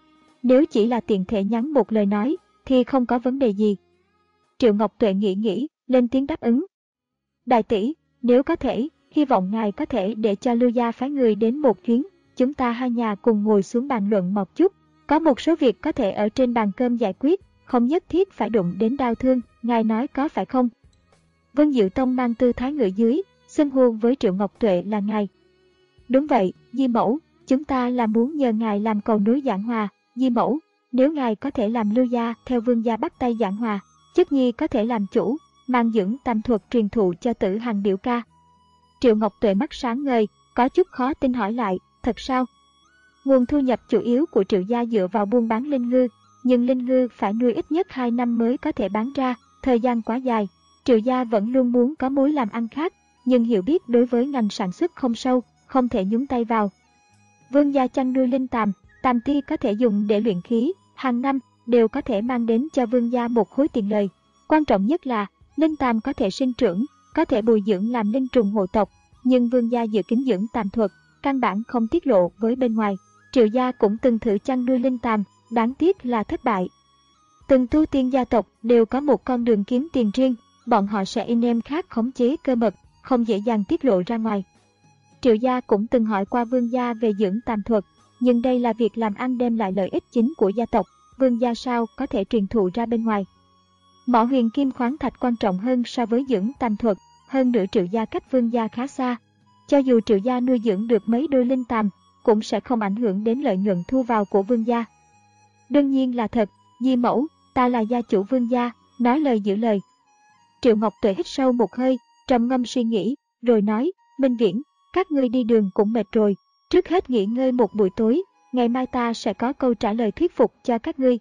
Nếu chỉ là tiện thể nhắn một lời nói, thì không có vấn đề gì. Triệu Ngọc Tuệ nghĩ nghĩ, lên tiếng đáp ứng. Đại tỷ, nếu có thể, hy vọng ngài có thể để cho Lưu gia phái người đến một chuyến, chúng ta hai nhà cùng ngồi xuống bàn luận một chút. Có một số việc có thể ở trên bàn cơm giải quyết, không nhất thiết phải đụng đến đau thương, ngài nói có phải không? Vân Diệu Tông mang tư thái ngự dưới, xưng hô với Triệu Ngọc Tuệ là ngài. Đúng vậy, Di mẫu, chúng ta là muốn nhờ ngài làm cầu nối giảng hòa. Di mẫu, nếu ngài có thể làm Lưu gia theo Vương gia bắt tay giảng hòa, Chất Nhi có thể làm chủ, mang dưỡng tam thuật truyền thụ cho Tử Hằng biểu ca. Triệu Ngọc Tuệ mắt sáng ngời, có chút khó tin hỏi lại, thật sao? Nguồn thu nhập chủ yếu của Triệu gia dựa vào buôn bán linh ngư, nhưng linh ngư phải nuôi ít nhất hai năm mới có thể bán ra, thời gian quá dài. Triệu gia vẫn luôn muốn có mối làm ăn khác, nhưng hiểu biết đối với ngành sản xuất không sâu, không thể nhúng tay vào. Vương gia chăn nuôi linh tàm, tàm ti có thể dùng để luyện khí, hàng năm đều có thể mang đến cho vương gia một khối tiền lời. Quan trọng nhất là, linh tàm có thể sinh trưởng, có thể bồi dưỡng làm linh trùng hộ tộc, nhưng vương gia dự kính dưỡng tàm thuật, căn bản không tiết lộ với bên ngoài. Triệu gia cũng từng thử chăn nuôi linh tàm, đáng tiếc là thất bại. Từng tu tiên gia tộc đều có một con đường kiếm tiền riêng, bọn họ sẽ in em khác khống chế cơ mật, không dễ dàng tiết lộ ra ngoài. Triệu gia cũng từng hỏi qua vương gia về dưỡng tàm thuật, nhưng đây là việc làm ăn đem lại lợi ích chính của gia tộc, vương gia sao có thể truyền thụ ra bên ngoài. Mỏ huyền kim khoáng thạch quan trọng hơn so với dưỡng tàm thuật, hơn nữa Triệu gia cách vương gia khá xa. Cho dù Triệu gia nuôi dưỡng được mấy đôi linh tàm, cũng sẽ không ảnh hưởng đến lợi nhuận thu vào của vương gia. Đương nhiên là thật, Di mẫu, ta là gia chủ vương gia, nói lời giữ lời. Triệu Ngọc Tuệ hít sâu một hơi, trầm ngâm suy nghĩ, rồi nói, Minh Viễn, các ngươi đi đường cũng mệt rồi, trước hết nghỉ ngơi một buổi tối, ngày mai ta sẽ có câu trả lời thuyết phục cho các ngươi.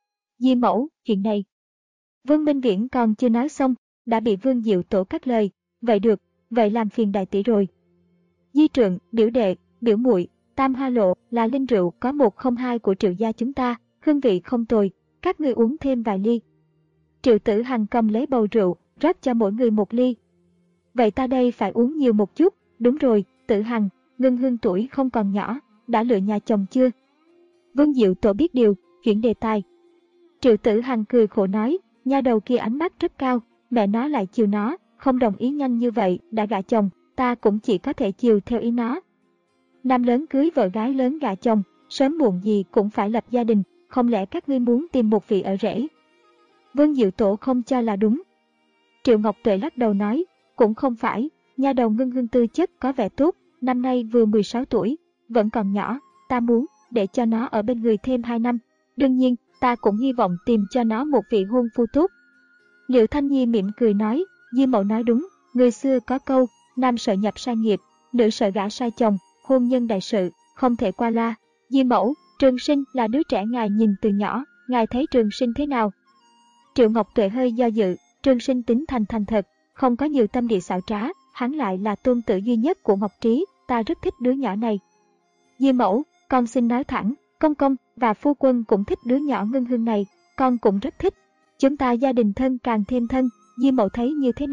Di mẫu, chuyện này. Vương Minh Viễn còn chưa nói xong, đã bị Vương Diệu Tổ cắt lời, vậy được, vậy làm phiền đại tỷ rồi. Di trượng, biểu đệ, biểu muội, tam hoa lộ là linh rượu có một không hai của Triệu gia chúng ta, hương vị không tồi, các ngươi uống thêm vài ly. Triệu Tử Hằng cầm lấy bầu rượu, rót cho mỗi người một ly. Vậy ta đây phải uống nhiều một chút, đúng rồi, Tử Hằng, Ngân Hương tuổi không còn nhỏ, đã lựa nhà chồng chưa? Vương Diệu Tổ biết điều, chuyển đề tài. Triệu Tử Hằng cười khổ nói, nha đầu kia ánh mắt rất cao, mẹ nó lại chiều nó, không đồng ý nhanh như vậy, đã gả chồng, ta cũng chỉ có thể chiều theo ý nó. Nam lớn cưới vợ gái lớn gả chồng, sớm muộn gì cũng phải lập gia đình, không lẽ các ngươi muốn tìm một vị ở rể? Vương Diệu Tổ không cho là đúng. Triệu Ngọc Tuệ lắc đầu nói, cũng không phải, nha đầu Ngân Hương tư chất có vẻ tốt, năm nay vừa mười sáu tuổi, vẫn còn nhỏ, ta muốn để cho nó ở bên người thêm hai năm. Đương nhiên, ta cũng hy vọng tìm cho nó một vị hôn phu tốt. Liệu Thanh Nhi mỉm cười nói, Di mẫu nói đúng, người xưa có câu, nam sợ nhập sai nghiệp, nữ sợ gả sai chồng, hôn nhân đại sự, không thể qua loa. Di mẫu, Trường Sinh là đứa trẻ ngài nhìn từ nhỏ, ngài thấy Trường Sinh thế nào? Triệu Ngọc Tuệ hơi do dự, Trường Sinh tính thành thành thật, không có nhiều tâm địa xảo trá, hắn lại là tôn tử duy nhất của Ngọc Trí, ta rất thích đứa nhỏ này. Di mẫu, con xin nói thẳng, công công và phu quân cũng thích đứa nhỏ Ngân Hương này, con cũng rất thích. Chúng ta gia đình thân càng thêm thân, Di mẫu thấy như thế nào?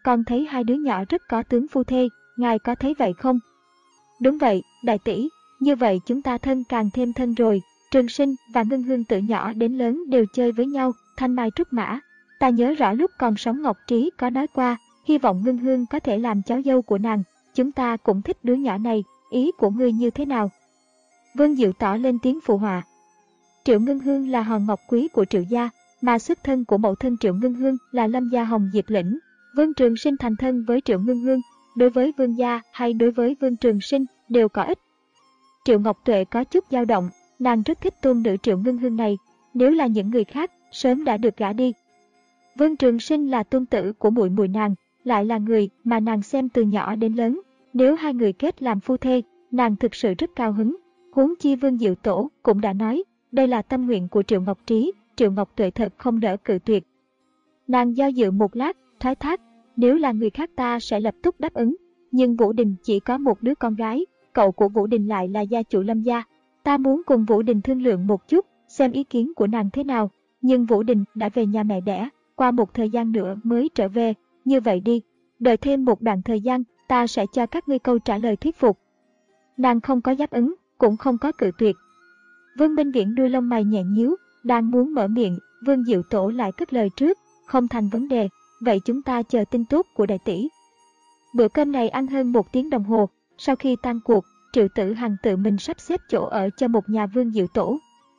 con thấy hai đứa nhỏ rất có tướng phu thê, ngài có thấy vậy không? Đúng vậy, đại tỷ, như vậy chúng ta thân càng thêm thân rồi. Trường Sinh và Ngân Hương từ nhỏ đến lớn đều chơi với nhau, thanh mai trúc mã. Ta nhớ rõ lúc còn sống Ngọc Trí có nói qua, hy vọng Ngân Hương có thể làm cháu dâu của nàng. Chúng ta cũng thích đứa nhỏ này, ý của ngươi như thế nào? Vương Diệu tỏ lên tiếng phụ họa. Triệu Ngân Hương là hòn ngọc quý của Triệu gia, mà xuất thân của mẫu thân Triệu Ngân Hương là Lâm gia Hồng Diệp Lĩnh. Vương Trường Sinh thành thân với Triệu Ngân Hương, đối với Vương gia hay đối với Vương Trường Sinh đều có ích. Triệu Ngọc Tuệ có chút dao động, nàng rất thích tôn nữ Triệu Ngân Hương này, nếu là những người khác, sớm đã được gả đi. Vương Trường Sinh là tôn tử của muội muội nàng, lại là người mà nàng xem từ nhỏ đến lớn, nếu hai người kết làm phu thê, nàng thực sự rất cao hứng. Huống chi Vương Diệu Tổ cũng đã nói, đây là tâm nguyện của Triệu Ngọc Trí, Triệu Ngọc Tuệ thật không đỡ cự tuyệt. Nàng do dự một lát, thoái thác, nếu là người khác ta sẽ lập tức đáp ứng, nhưng Vũ Đình chỉ có một đứa con gái, cậu của Vũ Đình lại là gia chủ Lâm gia. Ta muốn cùng Vũ Đình thương lượng một chút, xem ý kiến của nàng thế nào, nhưng Vũ Đình đã về nhà mẹ đẻ, qua một thời gian nữa mới trở về, như vậy đi, đợi thêm một đoạn thời gian, ta sẽ cho các ngươi câu trả lời thuyết phục. Nàng không có đáp ứng, cũng không có cự tuyệt. Vương Minh Viễn đuôi lông mày nhẹ nhíu, đang muốn mở miệng, Vương Diệu Tổ lại cất lời trước, không thành vấn đề, vậy chúng ta chờ tin tốt của đại tỷ. Bữa cơm này ăn hơn một tiếng đồng hồ, sau khi tan cuộc, Triệu Tử Hằng tự mình sắp xếp chỗ ở cho một nhà Vương Diệu Tổ.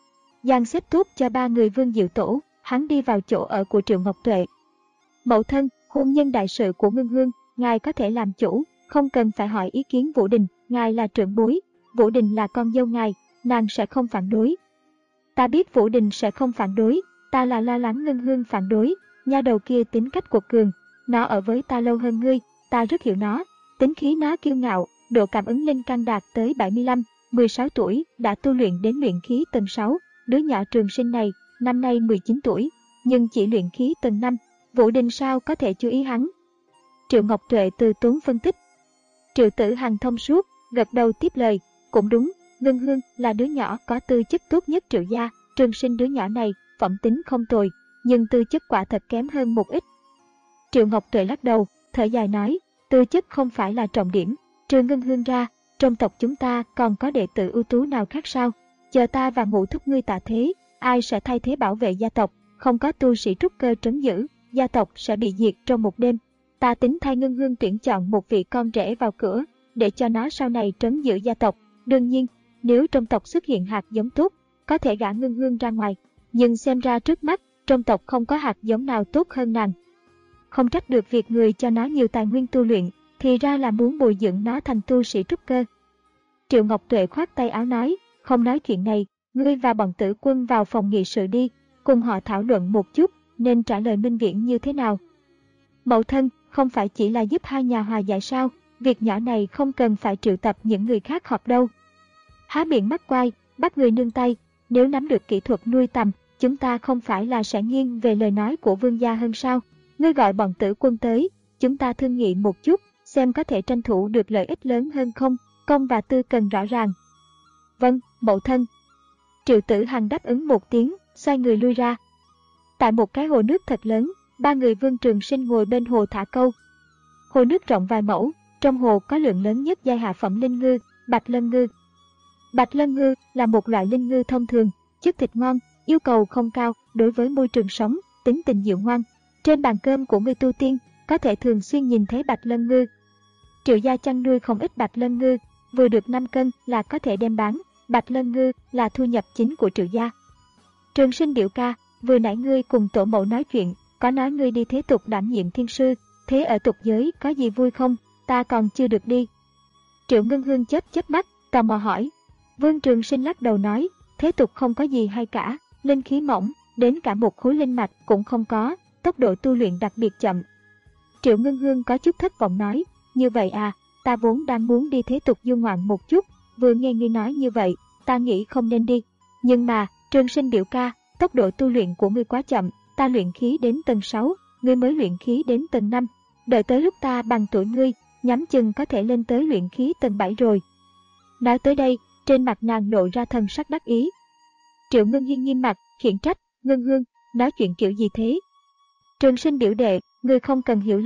Dàn xếp tốt cho ba người Vương Diệu Tổ, hắn đi vào chỗ ở của Triệu Ngọc Tuệ. Mẫu thân, hôn nhân đại sự của Ngân Hương, ngài có thể làm chủ, không cần phải hỏi ý kiến Vũ Đình, ngài là trưởng bối, Vũ Đình là con dâu ngài, nàng sẽ không phản đối. Ta biết Vũ Đình sẽ không phản đối, ta là lo lắng Ngân Hương phản đối, nha đầu kia tính cách quật cường, nó ở với ta lâu hơn ngươi, ta rất hiểu nó, tính khí nó kiêu ngạo, độ cảm ứng linh căn đạt tới bảy mươi lăm, mười sáu tuổi, đã tu luyện đến luyện khí tầng sáu, đứa nhỏ Trường Sinh này, năm nay mười chín tuổi, nhưng chỉ luyện khí tầng năm, Vũ Đình sao có thể chú ý hắn. Triệu Ngọc Tuệ từ tốn phân tích. Triệu Tử Hằng thông suốt, gật đầu tiếp lời, cũng đúng, Ngân Hương là đứa nhỏ có tư chất tốt nhất Triệu gia, Trường Sinh đứa nhỏ này, phẩm tính không tồi, nhưng tư chất quả thật kém hơn một ít. Triệu Ngọc Tuệ lắc đầu, thở dài nói, tư chất không phải là trọng điểm, trừ Ngân Hương ra, trong tộc chúng ta còn có đệ tử ưu tú nào khác sao? Chờ ta và Ngũ thúc ngươi tạ thế, ai sẽ thay thế bảo vệ gia tộc, không có tu sĩ trúc cơ trấn giữ, gia tộc sẽ bị diệt trong một đêm. Ta tính thay Ngân Hương tuyển chọn một vị con rể vào cửa, để cho nó sau này trấn giữ gia tộc. Đương nhiên, nếu trong tộc xuất hiện hạt giống tốt, có thể gả Ngân Hương ra ngoài, nhưng xem ra trước mắt, trong tộc không có hạt giống nào tốt hơn nàng. Không trách được việc người cho nó nhiều tài nguyên tu luyện, thì ra là muốn bồi dưỡng nó thành tu sĩ trúc cơ. Triệu Ngọc Tuệ khoát tay áo nói, không nói chuyện này, ngươi và bọn tử quân vào phòng nghị sự đi, cùng họ thảo luận một chút, nên trả lời Minh Viễn như thế nào. Mẫu thân, không phải chỉ là giúp hai nhà hòa giải sao, việc nhỏ này không cần phải triệu tập những người khác họp đâu. Há miệng mắt quay, bắt người nương tay, nếu nắm được kỹ thuật nuôi tầm, chúng ta không phải là sẽ nghiêng về lời nói của vương gia hơn sao. Ngươi gọi bọn tử quân tới, chúng ta thương nghị một chút, xem có thể tranh thủ được lợi ích lớn hơn không, công và tư cần rõ ràng. Vâng, mẫu thân. Triệu Tử Hằng đáp ứng một tiếng, xoay người lui ra. Tại một cái hồ nước thật lớn, ba người Vương Trường Sinh ngồi bên hồ thả câu. Hồ nước rộng vài mẫu, trong hồ có lượng lớn nhất giai hạ phẩm linh ngư, Bạch Lân ngư. Bạch Lân ngư là một loại linh ngư thông thường, chất thịt ngon, yêu cầu không cao đối với môi trường sống, tính tình dịu ngoan. Trên bàn cơm của người tu tiên, có thể thường xuyên nhìn thấy Bạch Lân ngư. Triệu gia chăn nuôi không ít Bạch Lân ngư, vừa được năm cân là có thể đem bán, Bạch Lân ngư là thu nhập chính của Triệu gia. Trường Sinh biểu ca, vừa nãy ngươi cùng tổ mẫu nói chuyện, có nói ngươi đi thế tục đảm nhiệm thiên sư, thế ở tục giới có gì vui không, ta còn chưa được đi. Triệu Ngân Hương chớp chớp mắt, tò mò hỏi. Vương Trường Sinh lắc đầu nói, thế tục không có gì hay cả, linh khí mỏng, đến cả một khối linh mạch cũng không có, tốc độ tu luyện đặc biệt chậm. Triệu Ngân Hương có chút thất vọng nói, như vậy à, ta vốn đang muốn đi thế tục du ngoạn một chút, vừa nghe ngươi nói như vậy, ta nghĩ không nên đi. Nhưng mà, Trường Sinh biểu ca, tốc độ tu luyện của ngươi quá chậm, ta luyện khí đến tầng sáu, ngươi mới luyện khí đến tầng năm, đợi tới lúc ta bằng tuổi ngươi, nhắm chừng có thể lên tới luyện khí tầng bảy rồi. Nói tới đây, trên mặt nàng lộ ra thần sắc đắc ý. Triệu Ngân Hiên nghiêm mặt, khiển trách, Ngân Hương, nói chuyện kiểu gì thế? Trường Sinh biểu đệ, ngươi không cần hiểu lầm,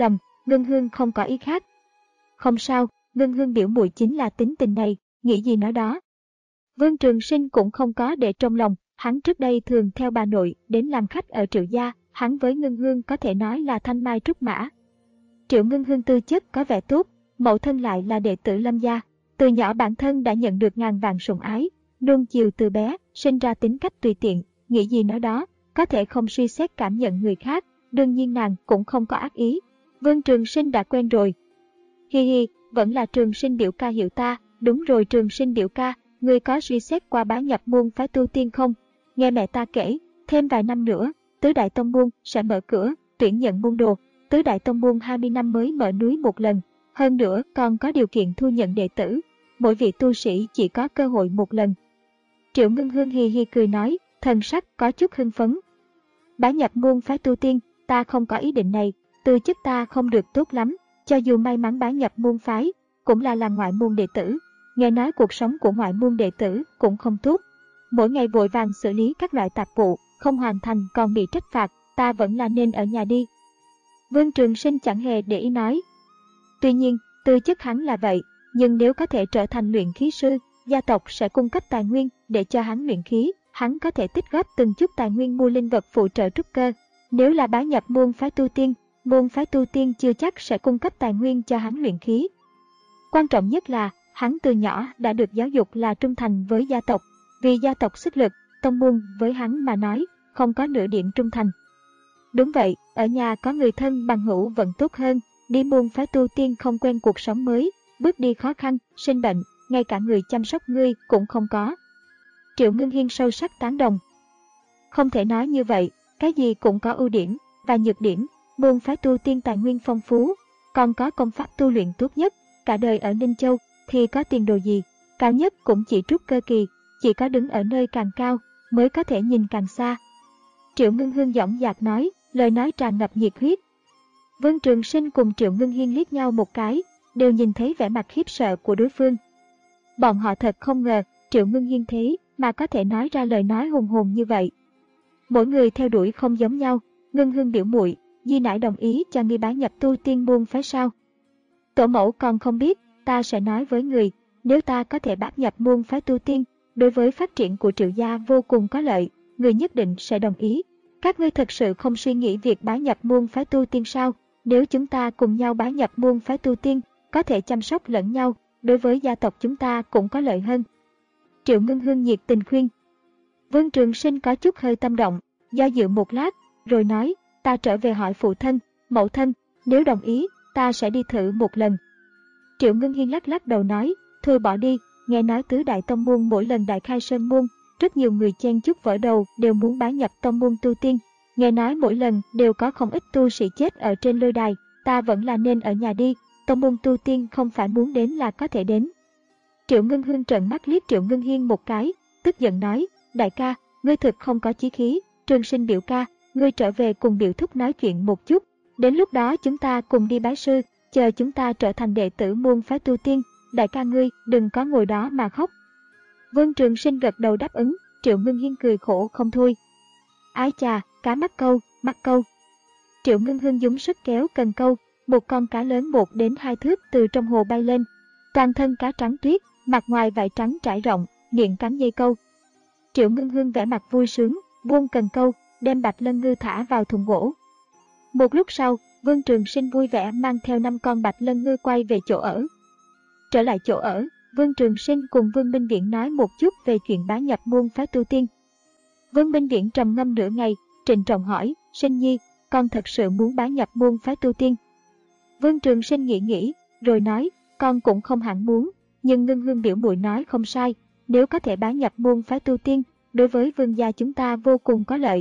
Ngân Hương không có ý khác. Không sao, Ngân Hương biểu muội chính là tính tình này, nghĩ gì nói đó. Vương Trường Sinh cũng không có để trong lòng, hắn trước đây thường theo bà nội đến làm khách ở Triệu gia, hắn với Ngân Hương có thể nói là thanh mai trúc mã. Triệu Ngân Hương tư chất có vẻ tốt, mẫu thân lại là đệ tử Lâm gia, từ nhỏ bản thân đã nhận được ngàn vàng sủng ái, nuông chiều từ bé, sinh ra tính cách tùy tiện, nghĩ gì nói đó, có thể không suy xét cảm nhận người khác, đương nhiên nàng cũng không có ác ý. Vương Trường Sinh đã quen rồi. Hi hi, vẫn là Trường Sinh biểu ca hiểu ta, đúng rồi Trường Sinh biểu ca, ngươi có suy xét qua bái nhập môn phái tu tiên không? Nghe mẹ ta kể, thêm vài năm nữa, Tứ Đại Tông môn sẽ mở cửa, tuyển nhận môn đồ, Tứ Đại Tông môn hai mươi năm mới mở núi một lần, hơn nữa còn có điều kiện thu nhận đệ tử, mỗi vị tu sĩ chỉ có cơ hội một lần. Triệu Ngân Hương hi hi cười nói, thần sắc có chút hưng phấn. Bái nhập môn phái tu tiên, ta không có ý định này, tư chất ta không được tốt lắm, cho dù may mắn bái nhập môn phái, cũng là làm ngoại môn đệ tử. Nghe nói cuộc sống của ngoại môn đệ tử cũng không tốt. Mỗi ngày vội vàng xử lý các loại tạp vụ, không hoàn thành còn bị trách phạt, ta vẫn là nên ở nhà đi. Vương Trường Sinh chẳng hề để ý nói. Tuy nhiên, tư chất hắn là vậy, nhưng nếu có thể trở thành luyện khí sư, gia tộc sẽ cung cấp tài nguyên để cho hắn luyện khí, hắn có thể tích góp từng chút tài nguyên mua linh vật phụ trợ trúc cơ. Nếu là bái nhập môn phái tu tiên, môn phái tu tiên chưa chắc sẽ cung cấp tài nguyên cho hắn luyện khí. Quan trọng nhất là, hắn từ nhỏ đã được giáo dục là trung thành với gia tộc, vì gia tộc sức lực, tông môn với hắn mà nói, không có nửa điểm trung thành. Đúng vậy, ở nhà có người thân bằng hữu vẫn tốt hơn, đi môn phái tu tiên không quen cuộc sống mới, bước đi khó khăn, sinh bệnh, ngay cả người chăm sóc ngươi cũng không có. Triệu Ngân Hiên sâu sắc tán đồng. Không thể nói như vậy, cái gì cũng có ưu điểm và nhược điểm, môn phái tu tiên tài nguyên phong phú, còn có công pháp tu luyện tốt nhất, cả đời ở Ninh Châu thì có tiền đồ gì, cao nhất cũng chỉ trúc cơ kỳ, chỉ có đứng ở nơi càng cao mới có thể nhìn càng xa. Triệu Ngân Hương dõng dạc nói, lời nói tràn ngập nhiệt huyết. Vương Trường Sinh cùng Triệu Ngân Hiên liếc nhau một cái, đều nhìn thấy vẻ mặt khiếp sợ của đối phương. Bọn họ thật không ngờ, Triệu Ngân Hiên thế mà có thể nói ra lời nói hùng hồn như vậy. Mỗi người theo đuổi không giống nhau, Ngân Hương biểu muội, Di nãi đồng ý cho ngươi bái nhập tu tiên môn phái sao? Tổ mẫu còn không biết, ta sẽ nói với người, nếu ta có thể bái nhập môn phái tu tiên, đối với phát triển của Triệu gia vô cùng có lợi, người nhất định sẽ đồng ý. Các ngươi thật sự không suy nghĩ việc bái nhập môn phái tu tiên sao? Nếu chúng ta cùng nhau bái nhập môn phái tu tiên, có thể chăm sóc lẫn nhau, đối với gia tộc chúng ta cũng có lợi hơn. Triệu Ngân Hương nhiệt tình khuyên. Vương Trường Sinh có chút hơi tâm động, do dự một lát, rồi nói, ta trở về hỏi phụ thân, mẫu thân, nếu đồng ý, ta sẽ đi thử một lần. Triệu Ngân Hiên lắc lắc đầu nói, thôi bỏ đi, nghe nói tứ đại tông môn mỗi lần đại khai sơn môn, rất nhiều người chen chúc vỡ đầu đều muốn bái nhập tông môn tu tiên, nghe nói mỗi lần đều có không ít tu sĩ chết ở trên lôi đài, ta vẫn là nên ở nhà đi, tông môn tu tiên không phải muốn đến là có thể đến. Triệu Ngân Hương trợn mắt liếc Triệu Ngân Hiên một cái, tức giận nói, đại ca, ngươi thực không có chí khí, Trường Sinh biểu ca, ngươi trở về cùng biểu thúc nói chuyện một chút, đến lúc đó chúng ta cùng đi bái sư, chờ chúng ta trở thành đệ tử môn phái tu tiên, đại ca ngươi đừng có ngồi đó mà khóc. Vương Trường Sinh gật đầu đáp ứng, Triệu Ngân Hiên cười khổ không thôi. Ái chà, cá mắc câu, mắc câu. Triệu Ngân Hương dùng sức kéo cần câu, một con cá lớn một đến hai thước từ trong hồ bay lên. Toàn thân cá trắng tuyết, mặt ngoài vải trắng trải rộng, miệng cắn dây câu. Triệu Ngân Hương vẻ mặt vui sướng, buông cần câu, đem bạch lân ngư thả vào thùng gỗ. Một lúc sau, Vương Trường Sinh vui vẻ mang theo năm con bạch lân ngư quay về chỗ ở. Trở lại chỗ ở, Vương Trường Sinh cùng Vương Minh Viễn nói một chút về chuyện bái nhập môn phái tu tiên. Vương Minh Viễn trầm ngâm nửa ngày, trịnh trọng hỏi, Sinh nhi, con thật sự muốn bái nhập môn phái tu tiên? Vương Trường Sinh nghĩ nghĩ, rồi nói, con cũng không hẳn muốn, nhưng Ngân Hương biểu muội nói không sai, nếu có thể bái nhập môn phái tu tiên, đối với vương gia chúng ta vô cùng có lợi.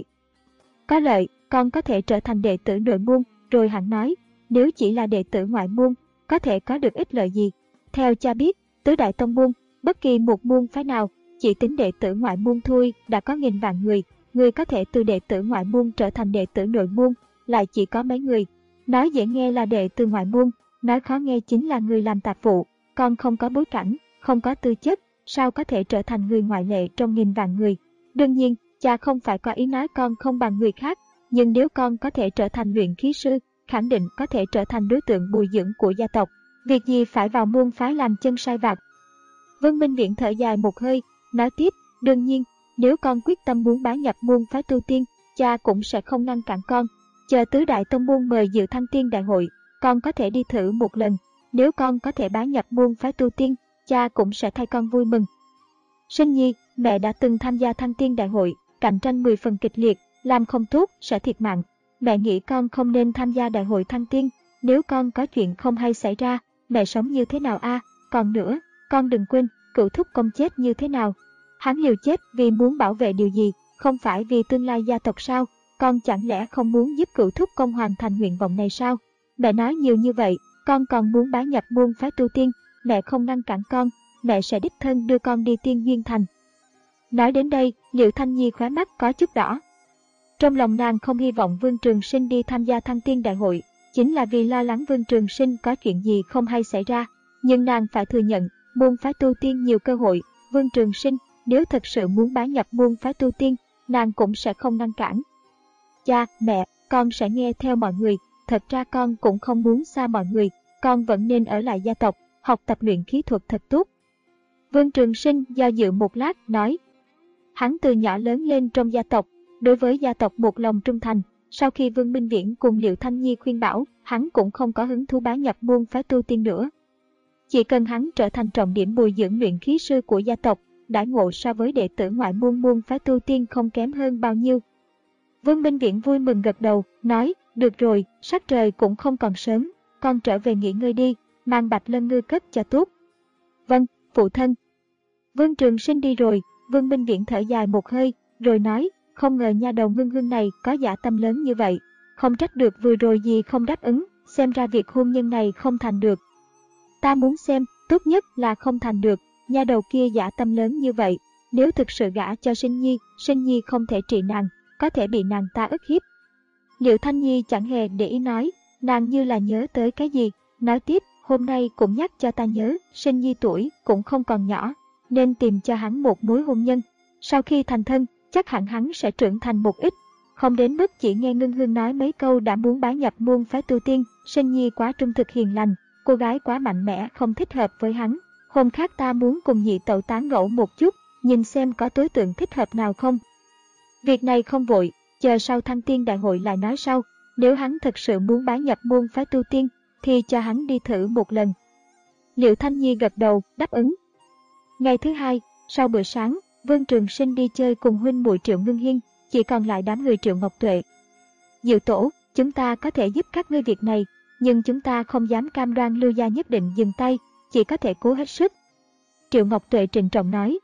Có lợi, con có thể trở thành đệ tử nội môn, rồi hẳn nói, nếu chỉ là đệ tử ngoại môn, có thể có được ích lợi gì? Theo cha biết, tứ đại tông môn, bất kỳ một môn phái nào, chỉ tính đệ tử ngoại môn thôi đã có nghìn vạn người, người có thể từ đệ tử ngoại môn trở thành đệ tử nội môn, lại chỉ có mấy người. Nói dễ nghe là đệ tử ngoại môn, nói khó nghe chính là người làm tạp vụ, con không có bối cảnh, không có tư chất, sao có thể trở thành người ngoại lệ trong nghìn vạn người. Đương nhiên, cha không phải có ý nói con không bằng người khác, nhưng nếu con có thể trở thành luyện khí sư, khẳng định có thể trở thành đối tượng bồi dưỡng của gia tộc. Việc gì phải vào môn phái làm chân sai vặt. Vương Minh Viễn thở dài một hơi, nói tiếp, đương nhiên, nếu con quyết tâm muốn bái nhập môn phái tu tiên, cha cũng sẽ không ngăn cản con. Chờ tứ đại tông môn mời dự thăng tiên đại hội, con có thể đi thử một lần. Nếu con có thể bái nhập môn phái tu tiên, cha cũng sẽ thay con vui mừng. Sinh nhi, mẹ đã từng tham gia thăng tiên đại hội, cạnh tranh mười phần kịch liệt, làm không tốt sẽ thiệt mạng. Mẹ nghĩ con không nên tham gia đại hội thăng tiên, nếu con có chuyện không hay xảy ra, mẹ sống như thế nào a? À? Còn nữa, con đừng quên, cựu thúc công chết như thế nào? Hắn liều chết vì muốn bảo vệ điều gì, không phải vì tương lai gia tộc sao? Con chẳng lẽ không muốn giúp cựu thúc công hoàn thành nguyện vọng này sao? Mẹ nói nhiều như vậy, con còn muốn bái nhập môn phái tu tiên, mẹ không ngăn cản con, mẹ sẽ đích thân đưa con đi Tiên Duyên Thành. Nói đến đây, Liễu Thanh Nhi khóe mắt có chút đỏ. Trong lòng nàng không hy vọng Vương Trường Sinh đi tham gia thăng tiên đại hội, chính là vì lo lắng Vương Trường Sinh có chuyện gì không hay xảy ra. Nhưng nàng phải thừa nhận, môn phái tu tiên nhiều cơ hội, Vương Trường Sinh nếu thật sự muốn bái nhập môn phái tu tiên, nàng cũng sẽ không ngăn cản. Cha, mẹ, con sẽ nghe theo mọi người, thật ra con cũng không muốn xa mọi người, con vẫn nên ở lại gia tộc, học tập luyện khí thuật thật tốt. Vương Trường Sinh do dự một lát, nói. Hắn từ nhỏ lớn lên trong gia tộc, đối với gia tộc một lòng trung thành, sau khi Vương Minh Viễn cùng Liễu Thanh Nhi khuyên bảo, hắn cũng không có hứng thú bái nhập môn phái tu tiên nữa. Chỉ cần hắn trở thành trọng điểm bồi dưỡng luyện khí sư của gia tộc, đãi ngộ so với đệ tử ngoại môn môn phái tu tiên không kém hơn bao nhiêu. Vương Minh Viễn vui mừng gật đầu, nói, được rồi, sắc trời cũng không còn sớm, con trở về nghỉ ngơi đi, mang Bạch Lân Ngư cất cho tốt. Vâng, phụ thân. Vương Trường Sinh đi rồi, Vương Minh Viễn thở dài một hơi, rồi nói, không ngờ nha đầu Ngưng Hương này có dạ tâm lớn như vậy, không trách được vừa rồi gì không đáp ứng, xem ra việc hôn nhân này không thành được. Ta muốn xem, tốt nhất là không thành được, nha đầu kia dạ tâm lớn như vậy, nếu thực sự gả cho Sinh Nhi, Sinh Nhi không thể trị nàng, có thể bị nàng ta ức hiếp. Liễu Thanh Nhi chẳng hề để ý nói, nàng như là nhớ tới cái gì, nói tiếp, hôm nay cũng nhắc cho ta nhớ, Sinh Nhi tuổi cũng không còn nhỏ, nên tìm cho hắn một mối hôn nhân. Sau khi thành thân, chắc hẳn hắn sẽ trưởng thành một ít, không đến mức chỉ nghe Ngưng Hương nói mấy câu đã muốn bái nhập môn phái tu tiên. Sinh Nhi quá trung thực hiền lành, cô gái quá mạnh mẽ không thích hợp với hắn. Hôm khác ta muốn cùng nhị tẩu tán gẫu một chút, nhìn xem có đối tượng thích hợp nào không. Việc này không vội, chờ sau thăng tiên đại hội lại nói sau. Nếu hắn thực sự muốn bái nhập môn phái tu tiên, thì cho hắn đi thử một lần. Liễu Thanh Nhi gật đầu, đáp ứng. Ngày thứ hai, sau bữa sáng, Vương Trường Sinh đi chơi cùng huynh muội Triệu Ngưng Hiên, chỉ còn lại đám người Triệu Ngọc Tuệ. Diệu tổ, chúng ta có thể giúp các ngươi việc này, nhưng chúng ta không dám cam đoan Lưu gia nhất định dừng tay, chỉ có thể cố hết sức. Triệu Ngọc Tuệ trịnh trọng nói.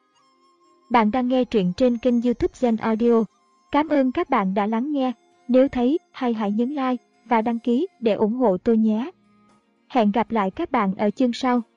Bạn đang nghe truyện trên kênh YouTube Gen Audio. Cảm ơn các bạn đã lắng nghe. Nếu thấy hay hãy nhấn like và đăng ký để ủng hộ tôi nhé. Hẹn gặp lại các bạn ở chương sau.